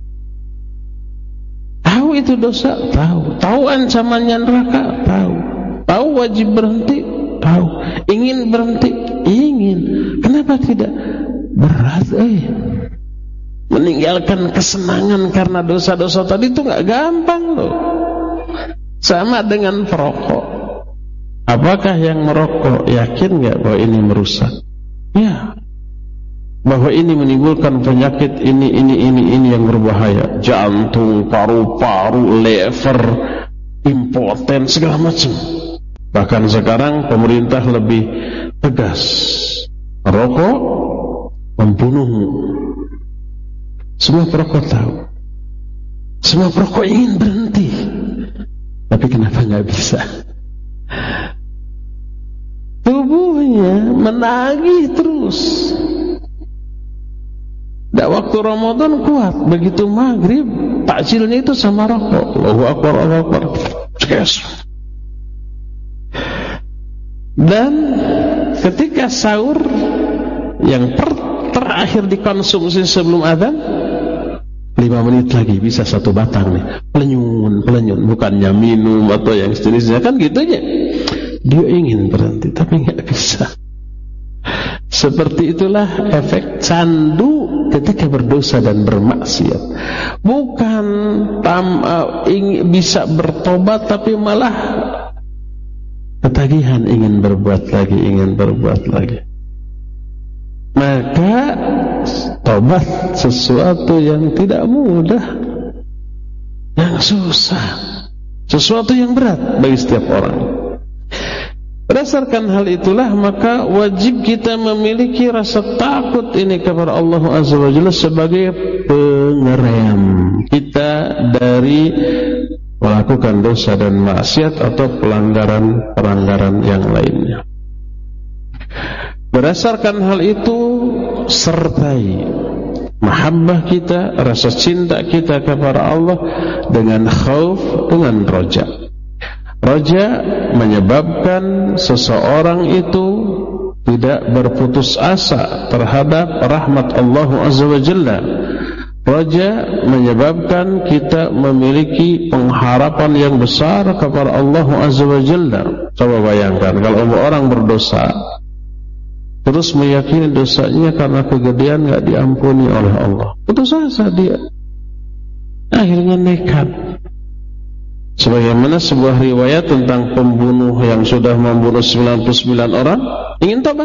Tahu itu dosa, tahu ancamannya neraka, tahu wajib berhenti, tahu, ingin berhenti, ingin. Kenapa tidak? Berat, meninggalkan kesenangan karena dosa-dosa tadi itu nggak gampang loh. Sama dengan perokok. Apakah yang merokok yakin nggak bahwa ini merusak? Ya. Bahwa ini menimbulkan penyakit ini yang berbahaya, jantung, paru-paru, lever, impoten, segala macam. Bahkan sekarang pemerintah lebih tegas. Merokok membunuhmu. Semua perokok tahu. Semua perokok ingin berhenti, tapi kenapa nggak bisa? Tubuhnya menagih terus. Waktu Ramadan kuat, begitu maghrib takjilnya itu sama rokok. Allahu Akbar, Allahu Akbar. Yes. Dan ketika sahur yang terakhir dikonsumsi sebelum azan, 5 menit lagi bisa 1 batang nih. Pelenyun, bukannya minum atau yang sejenisnya, kan gitunya. Dia ingin berhenti tapi nggak bisa. Seperti itulah efek candu ketika berdosa dan bermaksiat. Bukan bisa bertobat, tapi malah ketagihan, ingin berbuat lagi. Maka tobat sesuatu yang tidak mudah, yang susah, sesuatu yang berat bagi setiap orang. Berdasarkan hal itulah, maka wajib kita memiliki rasa takut ini kepada Allah Azza wa Jalla sebagai pengerem kita dari melakukan dosa dan maksiat atau pelanggaran yang lainnya. Berdasarkan hal itu, sertai mahabbah kita, rasa cinta kita kepada Allah dengan khauf, dengan roja. Roja menyebabkan seseorang itu tidak berputus asa terhadap rahmat Allah Azza wa Jalla. Roja menyebabkan kita memiliki pengharapan yang besar kepada Allah Azza wa Jalla. Coba bayangkan kalau orang berdosa terus meyakini dosanya karena kegedean gak diampuni oleh Allah, putus asa dia. Akhirnya nekat. Sebagaimana sebuah riwayat tentang pembunuh yang sudah membunuh 99 orang ingin tobat.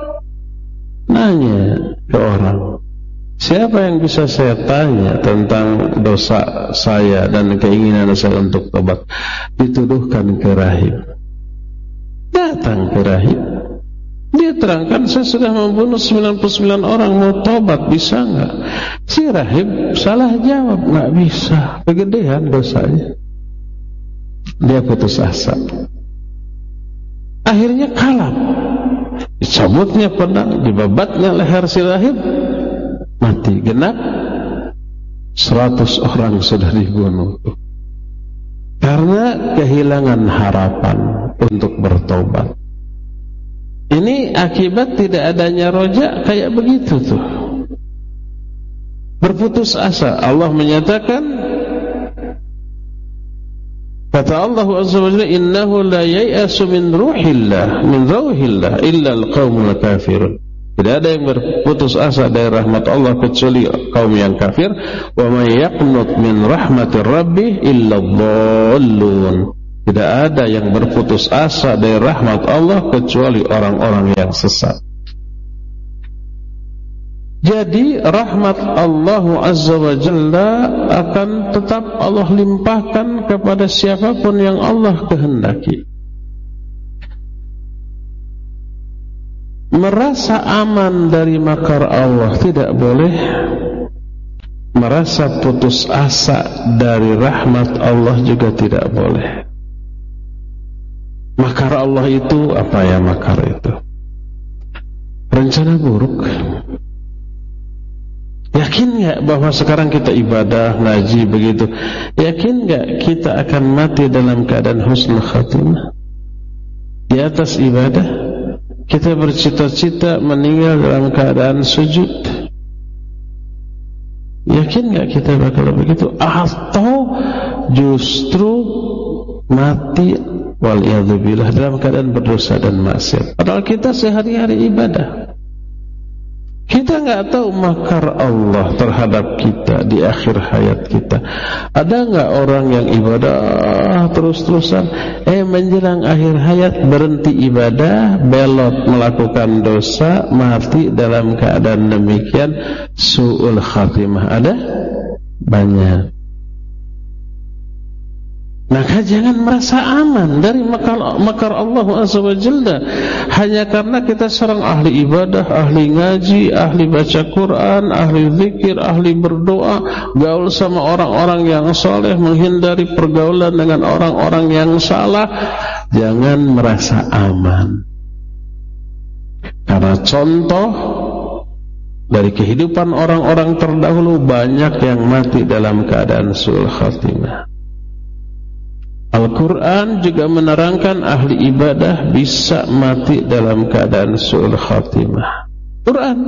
Nanya ke orang, siapa yang bisa saya tanya tentang dosa saya dan keinginan saya untuk tobat? Dituduhkan ke rahib. Datang ke rahib, dia terangkan, saya sudah membunuh 99 orang, mau tobat bisa enggak? Si rahib salah jawab, enggak bisa, kegedean dosanya. Dia putus asa. Akhirnya kalap, dicabutnya pedang, dibabatnya leher si rahib, mati. Genap 100 orang sudah dibunuh karena kehilangan harapan untuk bertobat. Ini akibat tidak adanya roja kayak begitu tuh. Berputus asa. Allah menyatakan, kata Allah Azza wa Jalla, innahu la yai'asu min ruhillah illa al-qaumul kafirun. Tidak ada yang berputus asa dari rahmat Allah kecuali kaum yang kafir. Wa may yaqnut min rahmatir rabbih illa dhallun. Tidak ada yang berputus asa dari rahmat Allah kecuali orang-orang yang sesat. Jadi rahmat Allah Azza wa Jalla akan tetap Allah limpahkan kepada siapapun yang Allah kehendaki. Merasa aman dari makar Allah tidak boleh. Merasa putus asa dari rahmat Allah juga tidak boleh. Makar Allah itu apa ya makar itu? Rencana buruk. Yakin gak bahwa sekarang kita ibadah, ngaji begitu? Yakin gak kita akan mati dalam keadaan husnul khatimah? Di atas ibadah kita bercita-cita meninggal dalam keadaan sujud. Yakin gak kita bakal begitu? Atau justru mati waliyadzubillah dalam keadaan berdosa dan maksiat? Padahal kita sehari-hari ibadah. Kita gak tahu makar Allah terhadap kita di akhir hayat kita. Ada gak orang yang ibadah terus-terusan, menjelang akhir hayat berhenti ibadah, belot melakukan dosa, mati dalam keadaan demikian, su'ul khatimah? Ada? Banyak. Maka jangan merasa aman dari makar Allah Azza wa Jalla hanya karena kita seorang ahli ibadah, ahli ngaji, ahli baca Quran, ahli zikir, ahli berdoa, gaul sama orang-orang yang saleh, menghindari pergaulan dengan orang-orang yang salah. Jangan merasa aman, karena contoh dari kehidupan orang-orang terdahulu banyak yang mati dalam keadaan su'ul khatimah. Al-Quran juga menerangkan ahli ibadah bisa mati dalam keadaan su'ul khatimah. Quran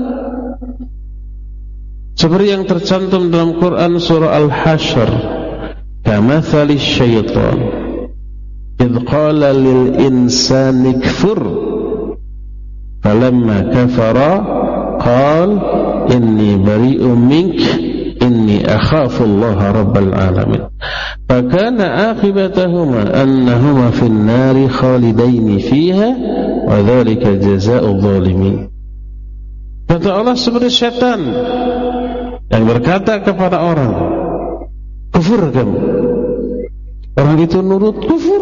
seperti yang tercantum dalam Quran surah Al-Hasyr, kamathali syaitan idh qala lil insani kfur falamma kafara qala inni bari'un mink inni akhafu Allah rabbal alamin fakana akibatahuma annahuma fin nari khalidaini fiha wa dzalika jazaa'ul zalimin. Kata Allah seperti syaitan yang berkata kepada orang, kufur kamu. Orang itu nurut, kufur.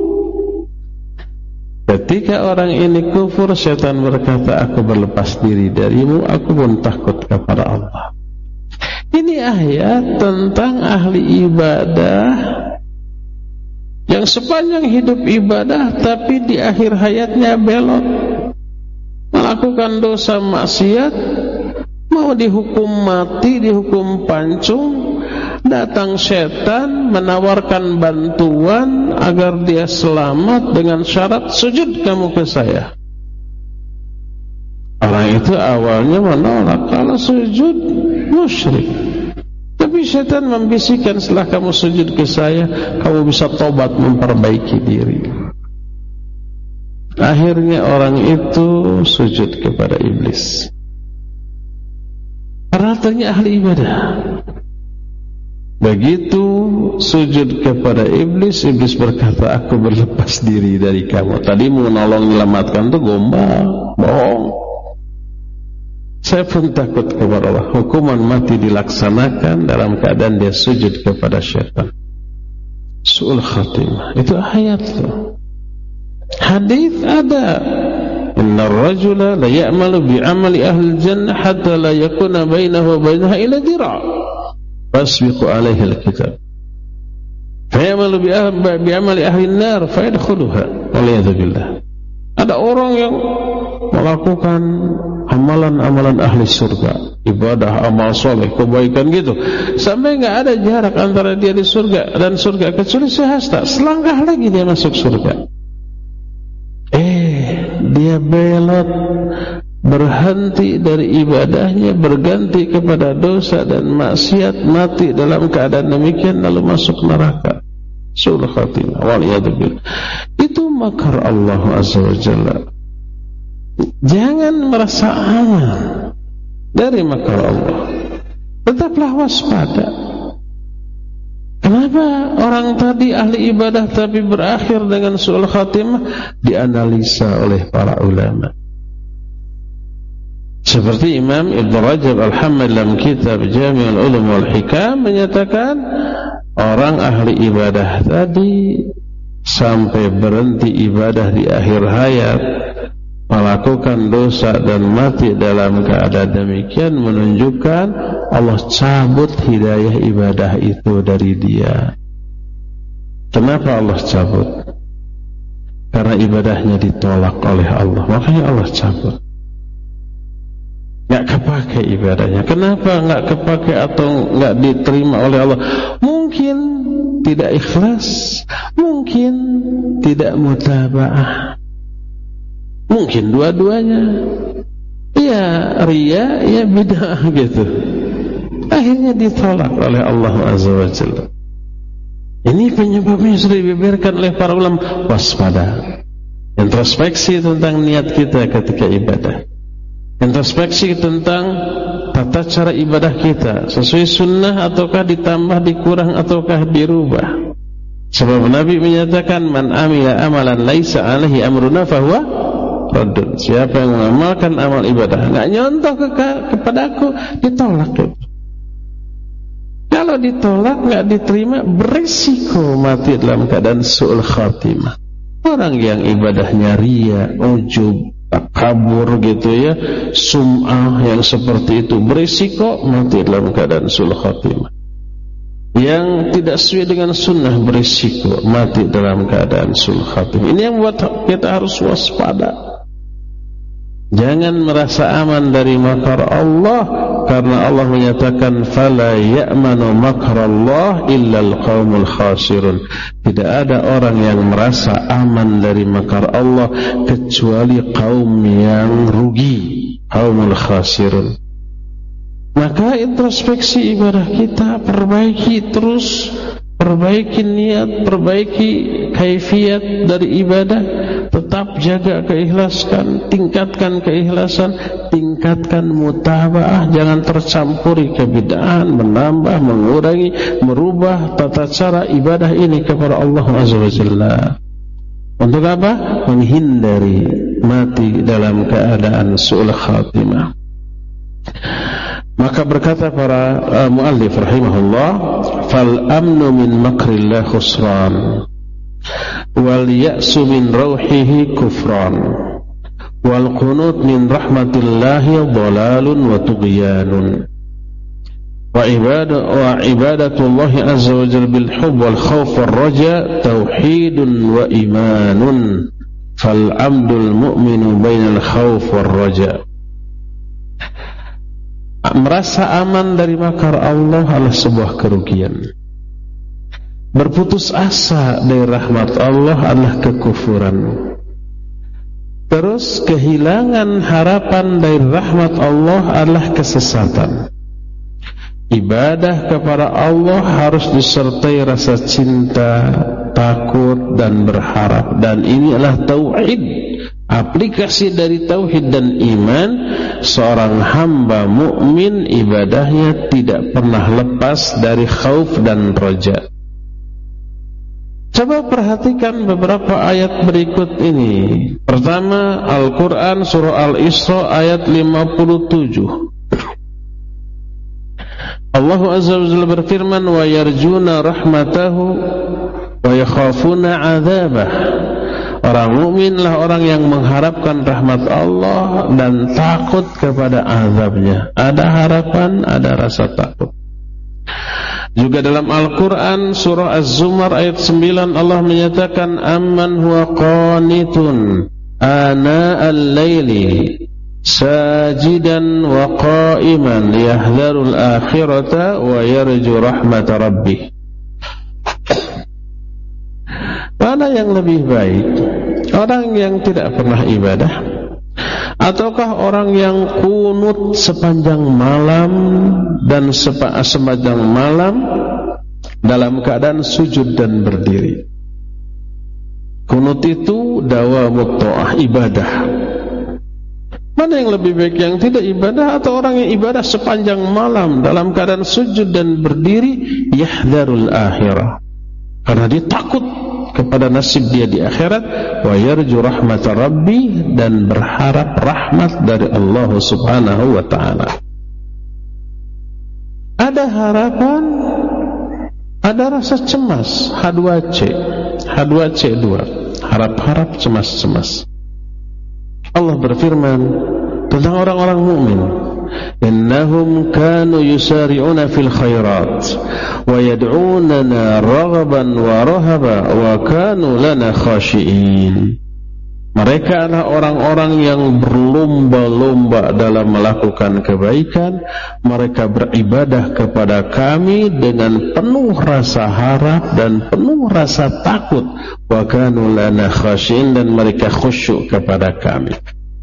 Ketika orang ini kufur, syaitan berkata, aku berlepas diri darimu, aku pun takut kepada Allah. Ini ayat tentang ahli ibadah yang sepanjang hidup ibadah tapi di akhir hayatnya belot, melakukan dosa maksiat, mau dihukum mati, dihukum pancung. Datang setan menawarkan bantuan agar dia selamat dengan syarat sujud kamu ke saya. Orang itu awalnya menolak, kalau sujud musyrik. Tapi setan membisikkan, setelah kamu sujud ke saya, kamu bisa tobat, memperbaiki diri. Akhirnya orang itu sujud kepada iblis. Karena ternyata ahli ibadah. Begitu sujud kepada iblis, iblis berkata, aku berlepas diri dari kamu. Tadi mau nolong menyelamatkan tuh gombal, bohong. Saya pun takut kepada Allah. Hukuman mati dilaksanakan dalam keadaan dia sujud kepada syaitan. Su'ul khatimah. Itu ayat tuh. Hadis ada. Inna rajula la ya'malu bi'amali ahli jannah hatta la yakuna bainahu wa bainaha illa dira'. Fasbiqu alaihi al-kitab. Fayamalu bi'amali ahli an-nar fayadkhuluha. Waliyadzubillah. Ada orang yang melakukan amalan-amalan ahli surga, ibadah, amal soleh, kebaikan gitu, sampai enggak ada jarak antara dia di surga dan surga kecuali sehasta, selangkah lagi dia masuk surga. Dia belot, berhenti dari ibadahnya, berganti kepada dosa dan maksiat, mati dalam keadaan demikian lalu masuk neraka. Su'ul khatimah. Waliyadzubillah. Itu makar Allah Azza wa Jalla. Jangan merasa aman dari makar Allah. Tetaplah waspada. Kenapa orang tadi ahli ibadah tapi berakhir dengan su'ul khatimah? Dianalisa oleh para ulama. Seperti Imam Ibn Rajab Al-Hamad dalam kitab Jami'ul Ulum wal Hikam menyatakan, orang ahli ibadah tadi sampai berhenti ibadah di akhir hayat, melakukan dosa dan mati dalam keadaan demikian, menunjukkan Allah cabut hidayah ibadah itu dari dia. Kenapa Allah cabut? Karena ibadahnya ditolak oleh Allah, makanya Allah cabut. Nggak kepakai ibadahnya. Kenapa nggak kepakai atau nggak diterima oleh Allah? Mungkin tidak ikhlas, mungkin tidak mutaba'ah, mungkin dua-duanya. Ya riya, ya bid'ah gitu. Akhirnya ditolak oleh Allah Azza wa Jalla. Ini penyebabnya sudah dibeberkan oleh para ulama. Waspada. Introspeksi tentang niat kita ketika ibadah. Introspeksi tentang tata cara ibadah kita, sesuai sunnah ataukah ditambah, dikurang ataukah dirubah. Sebab Nabi menyatakan, man amila amalan laisa alaihi amruna fahuwa raddun. Siapa yang mengamalkan amal ibadah enggak nyontoh kepadaku, ditolak. Kalau ditolak, enggak diterima, berisiko mati dalam keadaan su'ul khatimah. Orang yang ibadahnya riya, ujub, kabur gitu ya, sum'ah yang seperti itu, berisiko mati dalam keadaan su'ul khatimah. Yang tidak sesuai dengan sunnah, berisiko mati dalam keadaan su'ul khatimah. Ini yang membuat kita harus waspada. Jangan merasa aman dari makar Allah, karena Allah menyatakan fala ya'manu makrallah illal qaumul khasirun. Tidak ada orang yang merasa aman dari makar Allah kecuali kaum yang rugi, qaumul khasirun. Maka introspeksi ibadah kita, perbaiki terus, perbaiki niat, perbaiki kaifiat dari ibadah, tetap jaga keikhlasan, tingkatkan keikhlasan, tingkatkan mutaba'ah, jangan tercampuri kebid'ahan, menambah, mengurangi, merubah tata cara ibadah ini kepada Allah Azza wa Jalla. Untuk apa? Menghindari mati dalam keadaan su'ul khatimah. Maka berkata para muallif rahimahullah, fal amnu min makrillah khusran wal ya'su min rauhihi kufran wal qunut min rahmatillahi dhalalun wa tughyanun wa ibadatullahi azza wa jalla bil hubb wal khawf wal raja tauhidun wa imanun fal amdul mu'minu bainal khawf wal raja. Merasa aman dari makar Allah adalah sebuah kerugian. Berputus asa dari rahmat Allah adalah kekufuran. Terus kehilangan harapan dari rahmat Allah adalah kesesatan. Ibadah kepada Allah harus disertai rasa cinta, takut dan berharap, dan ini adalah tauhid. aplikasi dari tauhid dan iman, seorang hamba mukmin ibadahnya tidak pernah lepas dari khauf dan roja. Coba perhatikan beberapa ayat berikut ini. Pertama, Al-Quran surah Al-Isra ayat 57. Allah Azza wa Jalla berfirman, wa yarjuna rahmatahu wa yakhafuna adzabah. Orang mukminlah orang yang mengharapkan rahmat Allah dan takut kepada azabnya. Ada harapan, ada rasa takut. Juga dalam Al-Quran surah Az-Zumar ayat 9 Allah menyatakan, amman huwa qanitun ana al-laili sajidan wa qa'iman yahdharul akhirata wa yarju rahmat rabbih. Mana yang lebih baik? Orang yang tidak pernah ibadah, ataukah orang yang kunut sepanjang malam dan sepanjang malam dalam keadaan sujud dan berdiri? Kunut itu dawamut ta'ah, ibadah. Mana yang lebih baik, yang tidak ibadah atau orang yang ibadah sepanjang malam dalam keadaan sujud dan berdiri? Yahdharul akhirah, karena dia takut kepada nasib dia di akhirat. Wa yarju rahmat rabbi, dan berharap rahmat dari Allah subhanahu wa ta'ala. Ada harapan, ada rasa cemas. H2C2, harap-harap, cemas-cemas. Allah berfirman tentang orang-orang mukmin, innahum kanu yusari'una fil khairat wa yad'unana raghaban wa rahaba wa kanu lana khashi'in. Mereka adalah orang-orang yang berlomba-lomba dalam melakukan kebaikan. Mereka beribadah kepada kami dengan penuh rasa harap dan penuh rasa takut. Wa kanu lana khashi'in, dan mereka khusyuk kepada kami.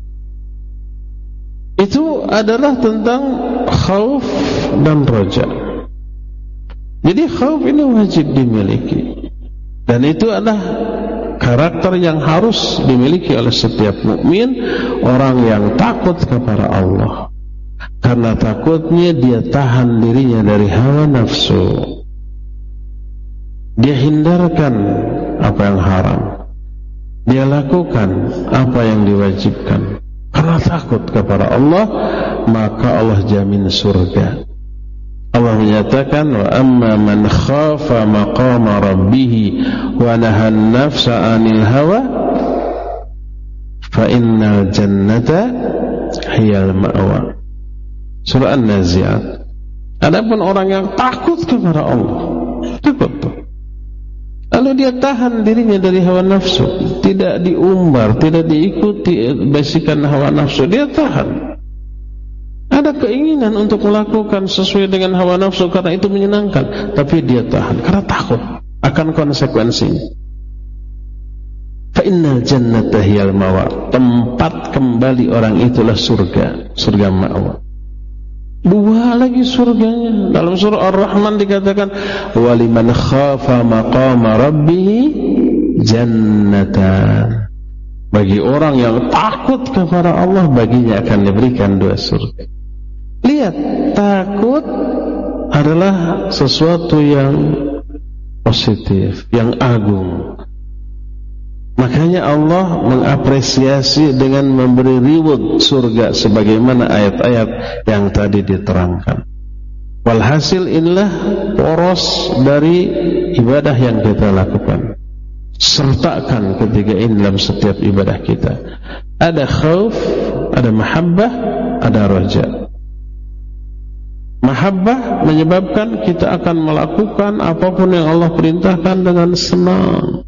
Itu adalah tentang khauf dan roja. Jadi khauf ini wajib dimiliki, dan itu adalah karakter yang harus dimiliki oleh setiap mukmin, orang yang takut kepada Allah. Karena takutnya dia tahan dirinya dari hawa nafsu, dia hindarkan apa yang haram, dia lakukan apa yang diwajibkan. Karena takut kepada Allah, maka Allah jamin surga. Allah menyatakan, wa amma man khafa maqama rabbih wa nahan nafsa 'anil hawa fa innal jannata hiyal ma'wa. Surah An-Nazi'at. Adapun orang yang takut kepada Allah, takut, lalu dia tahan dirinya dari hawa nafsu, tidak diumbar, tidak diikuti bisikan hawa nafsu, dia tahan. Ada keinginan untuk melakukan sesuai dengan hawa nafsu karena itu menyenangkan, tapi dia tahan karena takut akan konsekuensinya. Fa innal jannata hiyal mawa, tempat kembali orang itulah surga, surga ma'wa. Dua lagi surganya. Dalam surah Ar-Rahman dikatakan, waliman khafa maqama rabbih jannatan. Bagi orang yang takut kepada Allah, baginya akan diberikan dua surga. Lihat, takut adalah sesuatu yang positif, yang agung. Makanya Allah mengapresiasi dengan memberi reward surga sebagaimana ayat-ayat yang tadi diterangkan. Walhasil inilah poros dari ibadah yang kita lakukan. Sertakan ketiga ini dalam setiap ibadah kita. Ada khauf, ada mahabbah, ada raja. Mahabbah menyebabkan kita akan melakukan apapun yang Allah perintahkan dengan senang,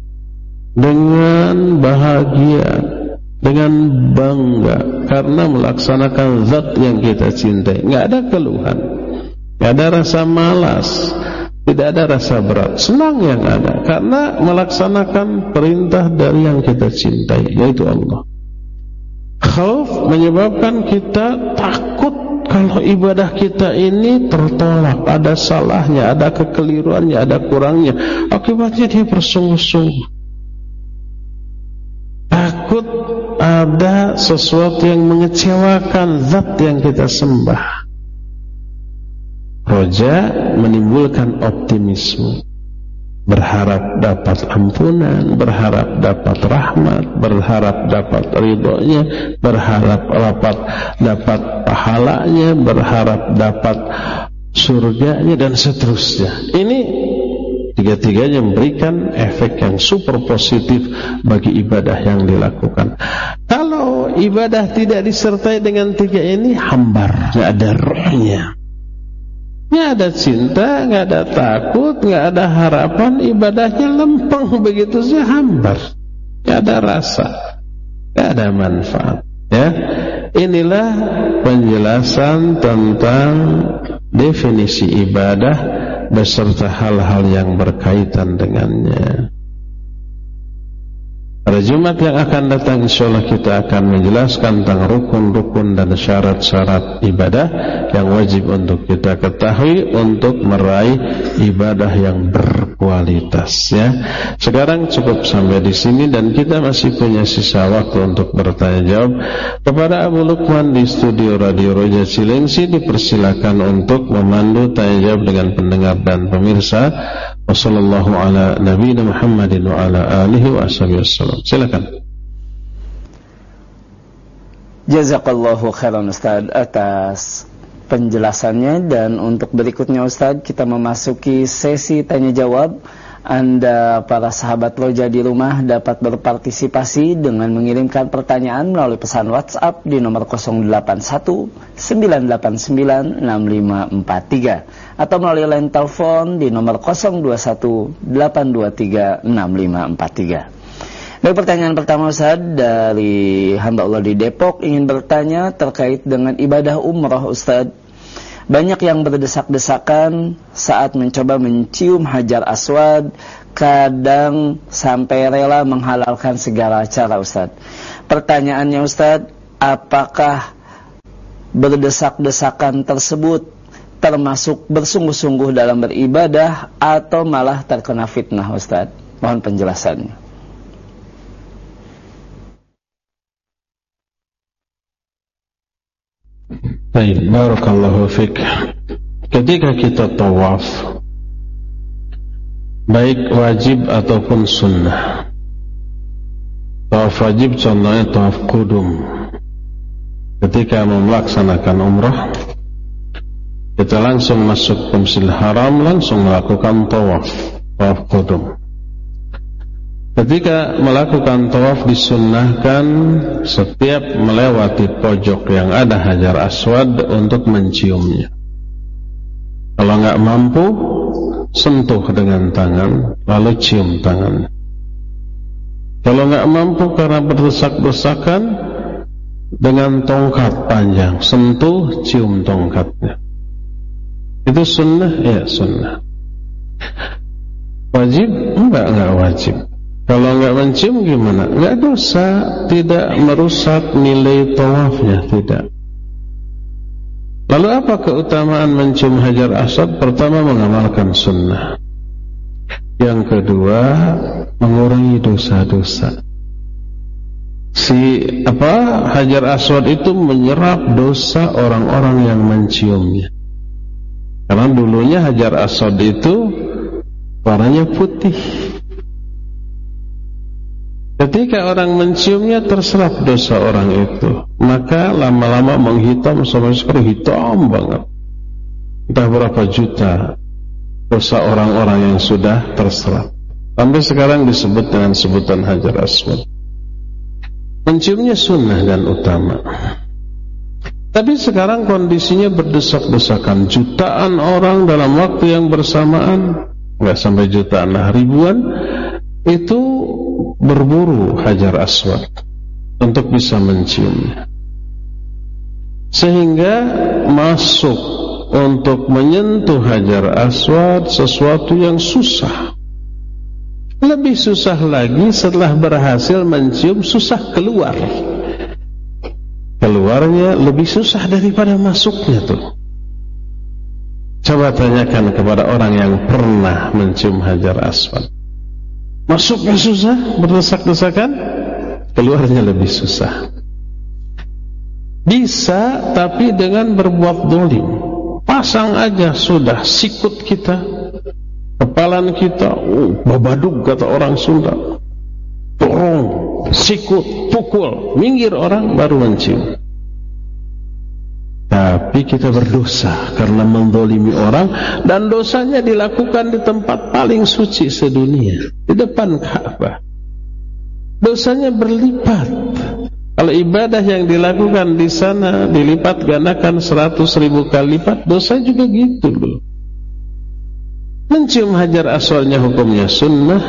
dengan bahagia, dengan bangga, karena melaksanakan zat yang kita cintai. Nggak ada keluhan, nggak ada rasa malas, tidak ada rasa berat, senang yang ada karena melaksanakan perintah dari yang kita cintai, yaitu Allah. Khauf menyebabkan kita takut kalau ibadah kita ini tertolak, ada salahnya, ada kekeliruannya, ada kurangnya, akibatnya dia bersungguh-sungguh. Takut ada sesuatu yang mengecewakan zat yang kita sembah. Roja menimbulkan optimisme, berharap dapat ampunan, berharap dapat rahmat, berharap dapat ridhonya, berharap dapat pahalanya, berharap dapat surganya, dan seterusnya. Ini tiga-tiganya memberikan efek yang super positif bagi ibadah yang dilakukan. Kalau ibadah tidak disertai dengan tiga ini, hambar, nggak ada rohnya, nggak ada cinta, nggak ada takut, nggak ada harapan, ibadahnya lempeng begitu saja, hambar, nggak ada rasa, nggak ada manfaat. Ya, inilah penjelasan tentang definisi ibadah beserta hal-hal yang berkaitan dengannya. Pada Jumat yang akan datang insyaallah kita akan menjelaskan tentang rukun-rukun dan syarat-syarat ibadah yang wajib untuk kita ketahui untuk meraih ibadah yang berkualitas, ya. Sekarang cukup sampai di sini dan kita masih punya sisa waktu untuk bertanya jawab. Kepada Abu Lukman di studio Radio Roja Cilengsi dipersilakan untuk memandu tanya jawab dengan pendengar dan pemirsa. Wassallallahu ala nabiyina Muhammadin wa ala alihi wa ashabihi wasallam. Silakan. Jazakallahu khairan Ustaz atas penjelasannya, dan untuk berikutnya Ustaz kita memasuki sesi tanya jawab. Anda para sahabat Roja di rumah dapat berpartisipasi dengan mengirimkan pertanyaan melalui pesan WhatsApp di nomor 0819896543 atau melalui line telepon di nomor 0218236543. Baik, pertanyaan pertama Ustaz dari hamba Allah di Depok ingin bertanya terkait dengan ibadah umrah Ustaz. Banyak yang berdesak-desakan saat mencoba mencium Hajar Aswad, kadang sampai rela menghalalkan segala cara Ustaz. Pertanyaannya Ustaz, apakah berdesak-desakan tersebut termasuk bersungguh-sungguh dalam beribadah atau malah terkena fitnah Ustaz? Mohon penjelasannya. Baik, barakallahu fik. Ketika kita tawaf, baik wajib ataupun sunnah, tawaf wajib contohnya tawaf qudum. Ketika melaksanakan umrah, kita langsung masuk ke Masjidil Haram, langsung melakukan tawaf qudum. Ketika melakukan tawaf disunnahkan setiap melewati pojok yang ada Hajar Aswad untuk menciumnya. Kalau nggak mampu, sentuh dengan tangan, lalu cium tangan. Kalau nggak mampu karena berdesak-desakan, dengan tongkat panjang, sentuh, cium tongkatnya. Itu sunnah, ya sunnah. Wajib? Enggak wajib. Kalau enggak mencium gimana? Enggak dosa, tidak merusak nilai tawafnya, tidak. Lalu apa keutamaan mencium Hajar Aswad? Pertama, mengamalkan sunnah. Yang kedua, mengurangi dosa-dosa. Hajar Aswad itu menyerap dosa orang-orang yang menciumnya. Karena dulunya Hajar Aswad itu warnanya putih. Ketika orang menciumnya terserap dosa orang itu, maka lama-lama menghitam sampai sekarang hitam banget. Entah berapa juta dosa orang-orang yang sudah terserap. Sampai sekarang disebut dengan sebutan Hajar Aswad. Menciumnya sunnah dan utama. Tapi sekarang kondisinya berdesak-desakan, jutaan orang dalam waktu yang bersamaan, nggak sampai jutaan, ribuan itu berburu Hajar Aswad untuk bisa menciumnya, sehingga masuk untuk menyentuh Hajar Aswad sesuatu yang susah. Lebih susah lagi setelah berhasil mencium, susah keluarnya lebih susah daripada masuknya tuh. Coba tanyakan kepada orang yang pernah mencium Hajar Aswad, masuknya susah, berdesak-desakan. keluarnya lebih susah. Bisa, tapi dengan berbuat zalim. Pasang aja sudah sikut kita, kepalan kita, babadug kata orang Sunda. Dorong, sikut, pukul, minggir orang baru mencium. Tapi kita berdosa karena menzalimi orang, dan dosanya dilakukan di tempat paling suci sedunia, di depan Ka'bah. Dosanya berlipat. Kalau ibadah yang dilakukan di sana dilipat gandakan 100.000 kali lipat, dosa juga gitu loh. Mencium hajar aswadnya hukumnya sunnah.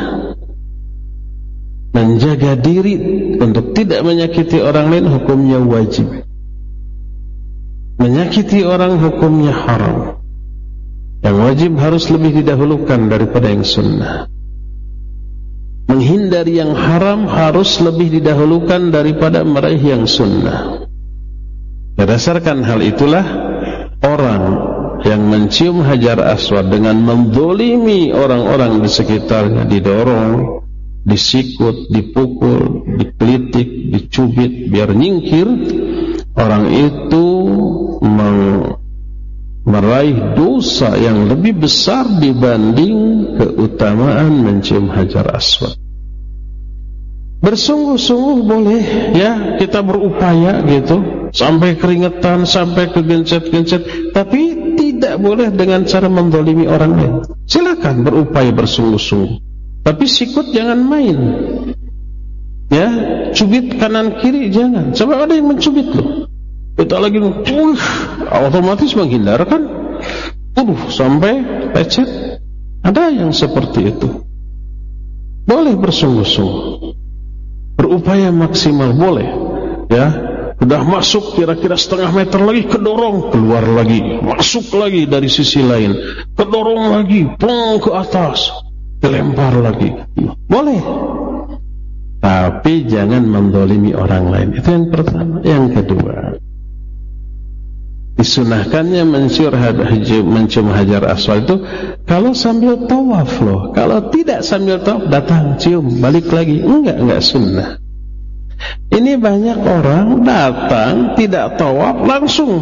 Menjaga diri untuk tidak menyakiti orang lain hukumnya wajib. Menyakiti orang hukumnya haram. Yang wajib harus lebih didahulukan daripada yang sunnah. Menghindari yang haram harus lebih didahulukan daripada meraih yang sunnah. Berdasarkan hal itulah, orang yang mencium hajar aswad dengan menzalimi orang-orang di sekitarnya, didorong, disikut, dipukul, dikelitik, dicubit biar nyingkir, orang itu meraih dosa yang lebih besar dibanding keutamaan mencium hajar aswad. Bersungguh-sungguh boleh ya, kita berupaya gitu, sampai keringetan, sampai kegencet-gencet, tapi tidak boleh dengan cara menzalimi orang lain. Silakan berupaya bersungguh-sungguh, tapi sikut jangan main. Ya, cubit kanan kiri jangan. Coba ada yang mencubit loh, kita lagi otomatis menghindarkan, sampai lecet. Ada yang seperti itu. Boleh bersungguh-sungguh, berupaya maksimal boleh. Ya, sudah masuk kira-kira setengah meter lagi, kedorong, keluar lagi, masuk lagi dari sisi lain, kedorong lagi, ke atas, dilempar lagi. Boleh. Tapi jangan menzalimi orang lain. Itu yang pertama. Yang kedua, disunahkannya mencium hajar aswad itu kalau sambil tawaf loh. Kalau tidak sambil tawaf, datang cium, balik lagi. Enggak sunnah. Ini banyak orang datang tidak tawaf, langsung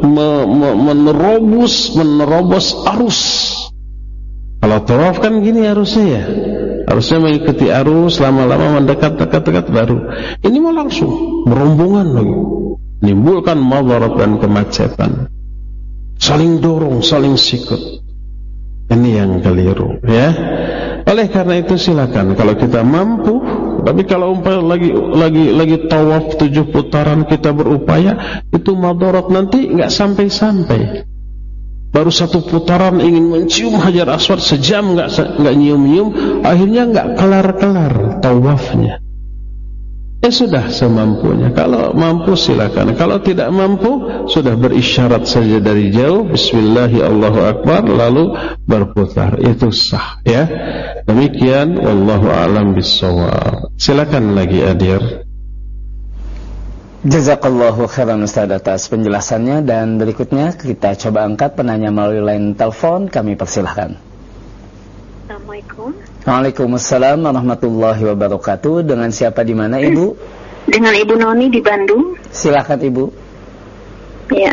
menerobos arus. Kalau tawaf kan gini harusnya ya, harusnya mengikuti arus, lama-lama mendekat baru. Ini mau langsung berombongan lagi, menimbulkan madarat dan kemacetan, saling dorong, saling sikut. Ini yang keliru ya. Oleh karena itu silakan kalau kita mampu. Tapi kalau lagi tawaf 7 putaran kita berupaya, itu madarat nanti enggak sampai-sampai. Baru 1 putaran ingin mencium hajar aswad sejam enggak nyium-nyium, akhirnya enggak kelar-kelar tawafnya. Ya sudah semampunya. Kalau mampu silakan. Kalau tidak mampu, sudah berisyarat saja dari jauh, bismillahi Allahu akbar, lalu berputar. Itu sah ya. Demikian, wallahu a'lam bissawab. Silakan lagi Adir. Jazakallahu khairan Ustaz atas penjelasannya, dan berikutnya kita coba angkat penanya melalui line telepon. Kami persilahkan. Assalamualaikum. Waalaikumsalam warahmatullahi wabarakatuh. Dengan siapa di mana Ibu? Dengan Ibu Noni di Bandung. Silakan Ibu. Ya.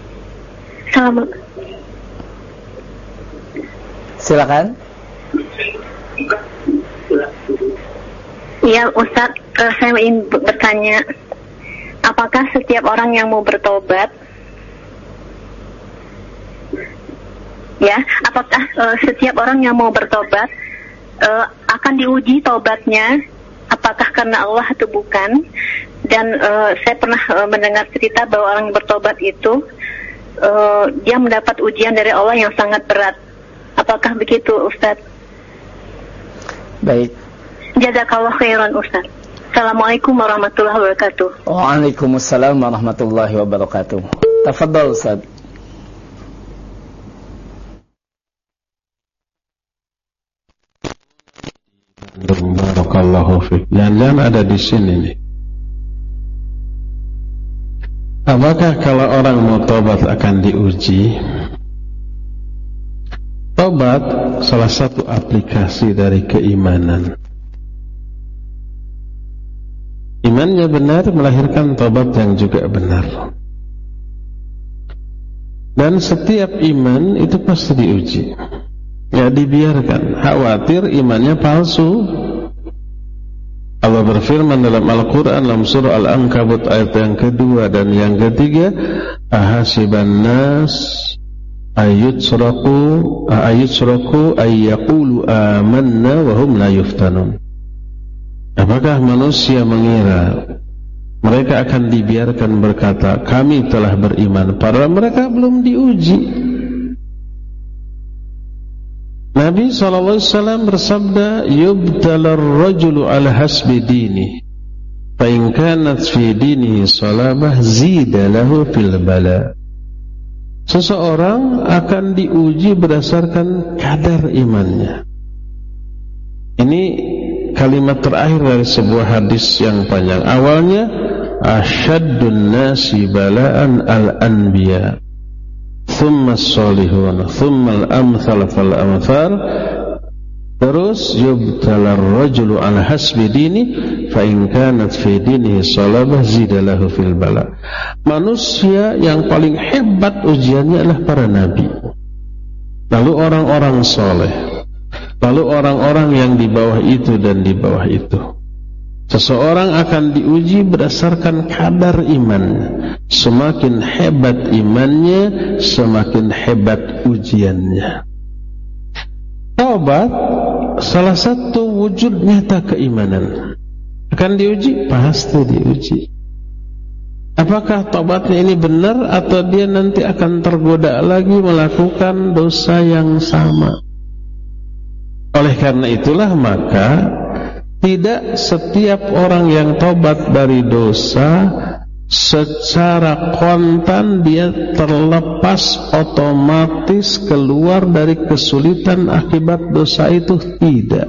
Silakan. Ya Ustaz, saya ingin bertanya, apakah setiap orang yang mau bertobat, setiap orang yang mau bertobat akan diuji tobatnya, apakah karena Allah atau bukan? Dan saya pernah mendengar cerita bahwa orang yang bertobat itu dia mendapat ujian dari Allah yang sangat berat. Apakah begitu Ustaz? Baik. Jazakallahu khairan Ustaz. Assalamualaikum warahmatullahi wabarakatuh. Waalaikumsalam warahmatullahi wabarakatuh. Tafadhal Ustaz. Barakallahu fiik. Jangan ada di sini nih. Apakah kalau orang mau tobat akan diuji? Tobat salah satu aplikasi dari keimanan. Iman imannya benar melahirkan tobat yang juga benar. Dan setiap iman itu pasti diuji. Ya dibiarkan, khawatir imannya palsu. Allah berfirman dalam Al-Quran dalam surah Al-Ankabut ayat yang kedua dan yang ketiga, ahasiban nas ayyutsraku ayyaqulu amanna wa hum la yuftanun. Apakah manusia mengira mereka akan dibiarkan berkata kami telah beriman padahal mereka belum diuji? Nabi SAW bersabda, yubtalar rajulu ala hasbi dini fa in kanat fi dinihi salabah zida lahu fil bala. Seseorang akan diuji berdasarkan kadar imannya. Ini kalimat terakhir dari sebuah hadis yang panjang. Awalnya, asyaddun nasi bala'an al-anbiya, thumma as-salihun, thumma al-amthal fal-amthal. Terus yubtalar rajulu ala hasbi dini fa in kanat fi dinihi salabah zida lahu fil bala. Manusia yang paling hebat ujiannya adalah para nabi, lalu orang-orang soleh, lalu orang-orang yang di bawah itu dan di bawah itu. Seseorang akan diuji berdasarkan kadar imannya. Semakin hebat imannya, semakin hebat ujiannya. Taubat salah satu wujud nyata keimanan. Akan diuji? Pasti diuji. Apakah taubatnya ini benar atau dia nanti akan tergoda lagi melakukan dosa yang sama? Oleh karena itulah maka tidak setiap orang yang taubat dari dosa secara kontan dia terlepas otomatis keluar dari kesulitan akibat dosa itu. Tidak.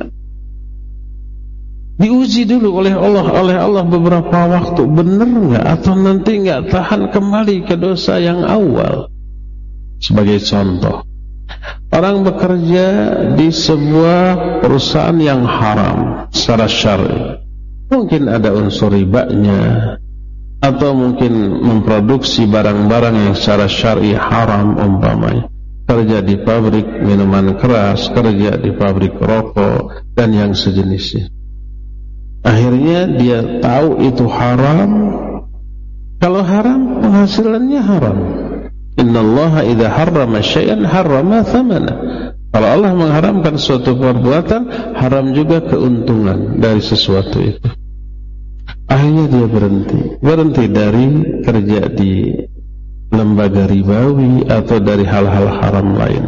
Diuji dulu oleh Allah beberapa waktu, benar nggak atau nanti nggak tahan kembali ke dosa yang awal. Sebagai contoh, orang bekerja di sebuah perusahaan yang haram secara syar'i, mungkin ada unsur ribanya, atau mungkin memproduksi barang-barang yang secara syar'i haram, umpamanya kerja di pabrik minuman keras, kerja di pabrik rokok dan yang sejenisnya. Akhirnya dia tahu itu haram. Kalau haram, penghasilannya haram. Innallaha idza harrama syai'an harrama thamana. Kalau Allah mengharamkan suatu perbuatan, haram juga keuntungan dari sesuatu itu. Akhirnya dia berhenti dari kerja di lembaga ribawi atau dari hal-hal haram lain.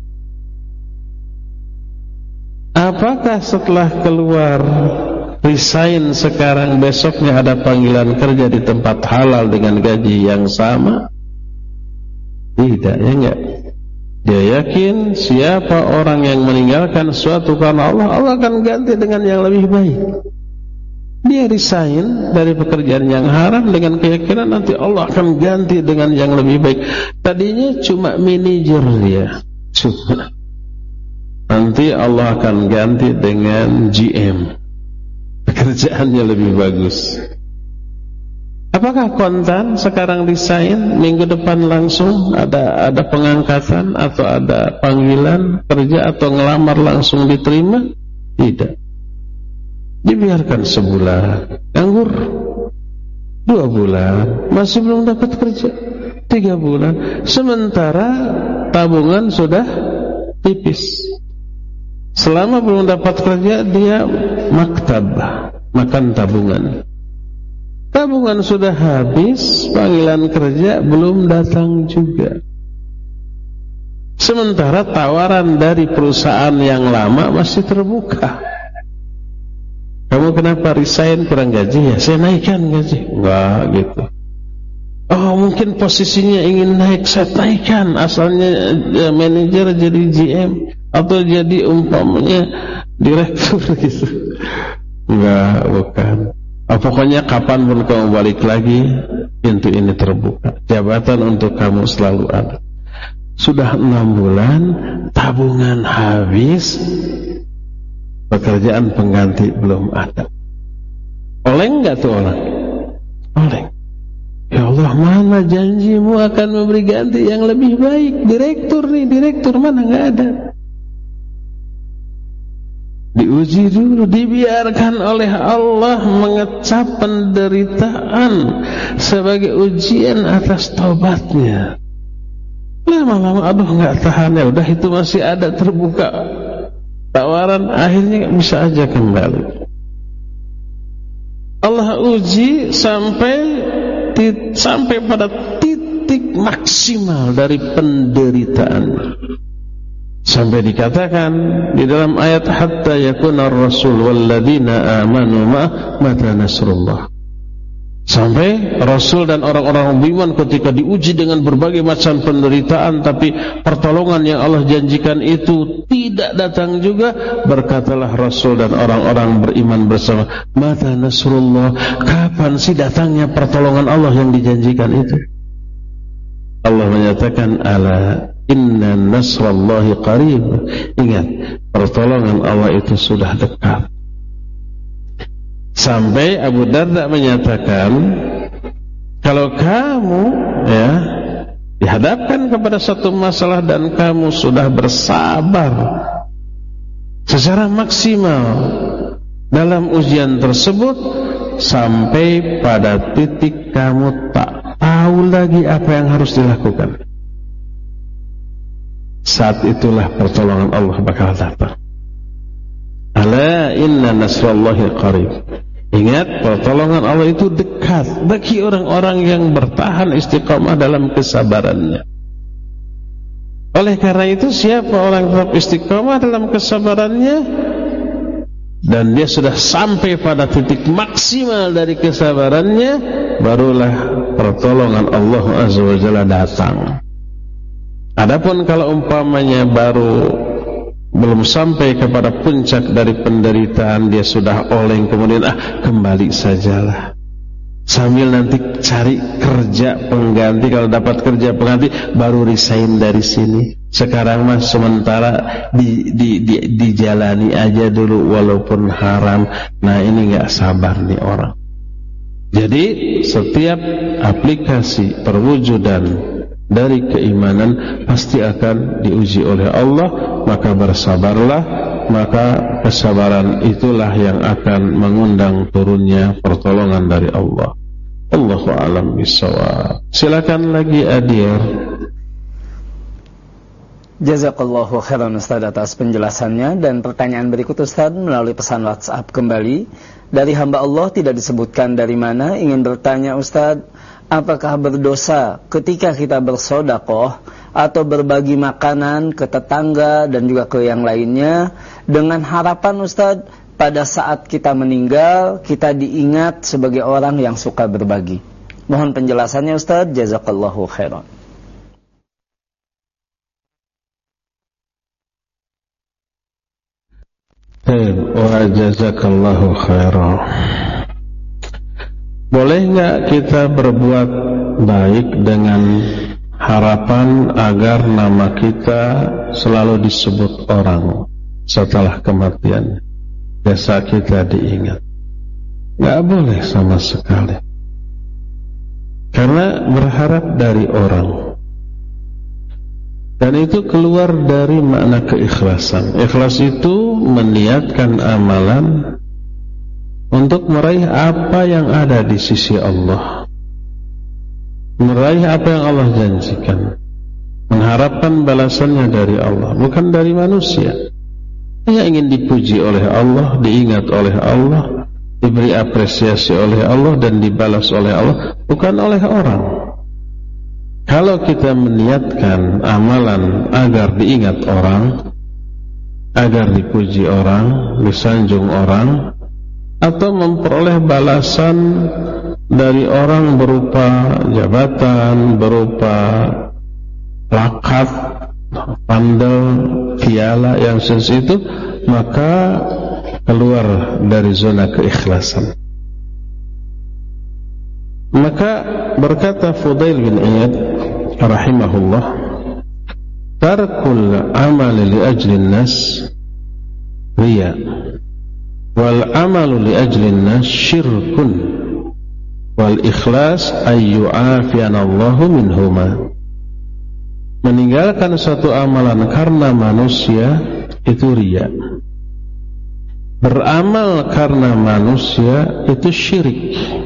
Apakah setelah keluar resign sekarang besoknya ada panggilan kerja di tempat halal dengan gaji yang sama? Tidak, ya enggak. Dia yakin siapa orang yang meninggalkan suatu karena Allah, Allah akan ganti dengan yang lebih baik. Dia resign dari pekerjaan yang haram dengan keyakinan nanti Allah akan ganti dengan yang lebih baik. Tadinya cuma manajer dia, cuma nanti Allah akan ganti dengan GM, pekerjaannya lebih bagus. Apakah kontan sekarang resign, minggu depan langsung ada pengangkatan atau ada panggilan kerja atau ngelamar langsung diterima? Tidak. Dibiarkan sebulan, nganggur 2 bulan, masih belum dapat kerja 3 bulan, sementara tabungan sudah tipis. Selama belum dapat kerja dia maktab, makan tabungan. Tabungan sudah habis, panggilan kerja belum datang juga. Sementara tawaran dari perusahaan yang lama masih terbuka. Kamu kenapa resign, kurang gaji ya? Saya naikkan gaji. Enggak gitu. Oh mungkin posisinya ingin naik, saya naikkan. Asalnya manajer jadi GM atau jadi umpamanya direktur gitu. Enggak, bukan. Pokoknya kapanpun kamu balik lagi, pintu ini terbuka. Jabatan untuk kamu selalu ada. Sudah 6 bulan, tabungan habis, pekerjaan pengganti belum ada. Oleh enggak tuh orang? oleng. Ya Allah, mana janjimu akan memberi ganti yang lebih baik? Direktur mana, nggak ada. Diuji dulu, dibiarkan oleh Allah mengecap penderitaan sebagai ujian atas taubatnya. Lama-lama aduh nggak tahan, ya udah itu masih ada terbuka tawaran, akhirnya bisa aja kembali. Allah uji sampai pada titik maksimal dari penderitaan, sampai dikatakan di dalam ayat hatta yakuna ar-rasul walladzina amanu mata nasrullah, sampai Rasul dan orang-orang beriman ketika diuji dengan berbagai macam penderitaan, tapi pertolongan yang Allah janjikan itu tidak datang juga. Berkatalah Rasul dan orang-orang beriman bersama, mata nasrullah, kapan sih datangnya pertolongan Allah yang dijanjikan itu? Allah menyatakan, ala inna nasrallahi qarib. Ingat, pertolongan Allah itu sudah dekat. Sampai Abu Darda menyatakan, kalau kamu dihadapkan kepada satu masalah dan kamu sudah bersabar secara maksimal dalam ujian tersebut, sampai pada titik kamu tak tahu lagi apa yang harus dilakukan, saat itulah pertolongan Allah bakal datang. Ala inna nasrallahi qarib. Ingat, pertolongan Allah itu dekat bagi orang-orang yang bertahan istiqamah dalam kesabarannya. Oleh karena itu, siapa orang tetap istiqamah dalam kesabarannya dan dia sudah sampai pada titik maksimal dari kesabarannya, barulah pertolongan Allah Azza wa Jalla datang. Adapun kalau umpamanya belum sampai kepada puncak dari penderitaan, dia sudah oleng, kemudian kembali sajalah, sambil nanti cari kerja pengganti, kalau dapat kerja pengganti baru resign dari sini. Sekarang mah sementara dijalani aja dulu walaupun haram. Nah, ini nggak sabar nih orang. Jadi setiap aplikasi perwujudan dari keimanan pasti akan diuji oleh Allah, maka bersabarlah, maka kesabaran itulah yang akan mengundang turunnya pertolongan dari Allah. Allahu a'lam bishawab. Silakan lagi Adir. Jazakallahu khairan Ustaz atas penjelasannya. Dan pertanyaan berikut Ustaz melalui pesan WhatsApp kembali dari hamba Allah, tidak disebutkan dari mana, ingin bertanya Ustaz, apakah berdosa ketika kita bersedekah atau berbagi makanan ke tetangga dan juga ke yang lainnya dengan harapan Ustaz pada saat kita meninggal kita diingat sebagai orang yang suka berbagi? Mohon penjelasannya Ustaz, jazakallahu khairan. Wa jazakallahu khairan. Boleh nggak kita berbuat baik dengan harapan agar nama kita selalu disebut orang setelah kematian, jasa kita diingat? Nggak boleh sama sekali, karena berharap dari orang, dan itu keluar dari makna keikhlasan. Ikhlas itu meniatkan amalan untuk meraih apa yang ada di sisi Allah, meraih apa yang Allah janjikan, mengharapkan balasannya dari Allah, bukan dari manusia. Hanya ingin dipuji oleh Allah, diingat oleh Allah, diberi apresiasi oleh Allah dan dibalas oleh Allah, bukan oleh orang. Kalau kita meniatkan amalan agar diingat orang, agar dipuji orang, disanjung orang, atau memperoleh balasan dari orang berupa jabatan, berupa lakap, pandel, piala yang seperti itu, maka keluar dari zona keikhlasan. Maka berkata Fudail bin Iyad rahimahullah, tarkul amali li ajli nas riya, wal amalu li ajli nas syirkun, Wal ikhlas ayyu'afiyanallahu minhuma. Meninggalkan suatu amalan karena manusia itu riya. Beramal karena manusia itu syirik.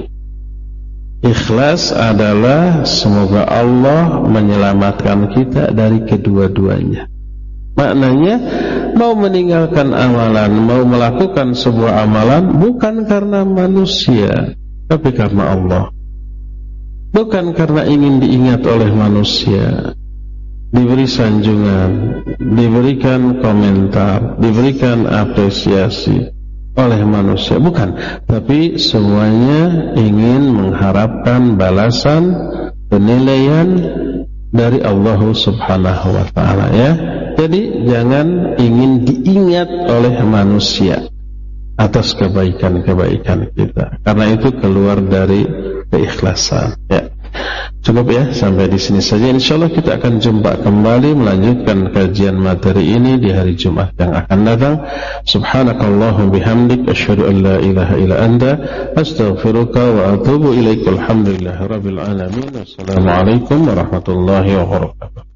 Ikhlas adalah semoga Allah menyelamatkan kita dari kedua-duanya. Maknanya mau meninggalkan amalan, mau melakukan sebuah amalan bukan karena manusia, tapi karena Allah. Bukan karena ingin diingat oleh manusia, diberi sanjungan, diberikan komentar, diberikan apresiasi oleh manusia, bukan, tapi semuanya ingin mengharapkan balasan, penilaian dari Allah Subhanahu wa taala, ya. Jadi jangan ingin diingat oleh manusia atas kebaikan-kebaikan kita, karena itu keluar dari keikhlasan, ya. Cukup ya, sampai di sini saja. Insyaallah kita akan jumpa kembali melanjutkan kajian materi ini di hari Jumat yang akan datang. Subhanakallahumma bihamdik asyhadu an la ilaha illa anta astaghfiruka wa atubu ilaik. Alhamdulillahirabbil alamin. Wassalamualaikum warahmatullahi wabarakatuh.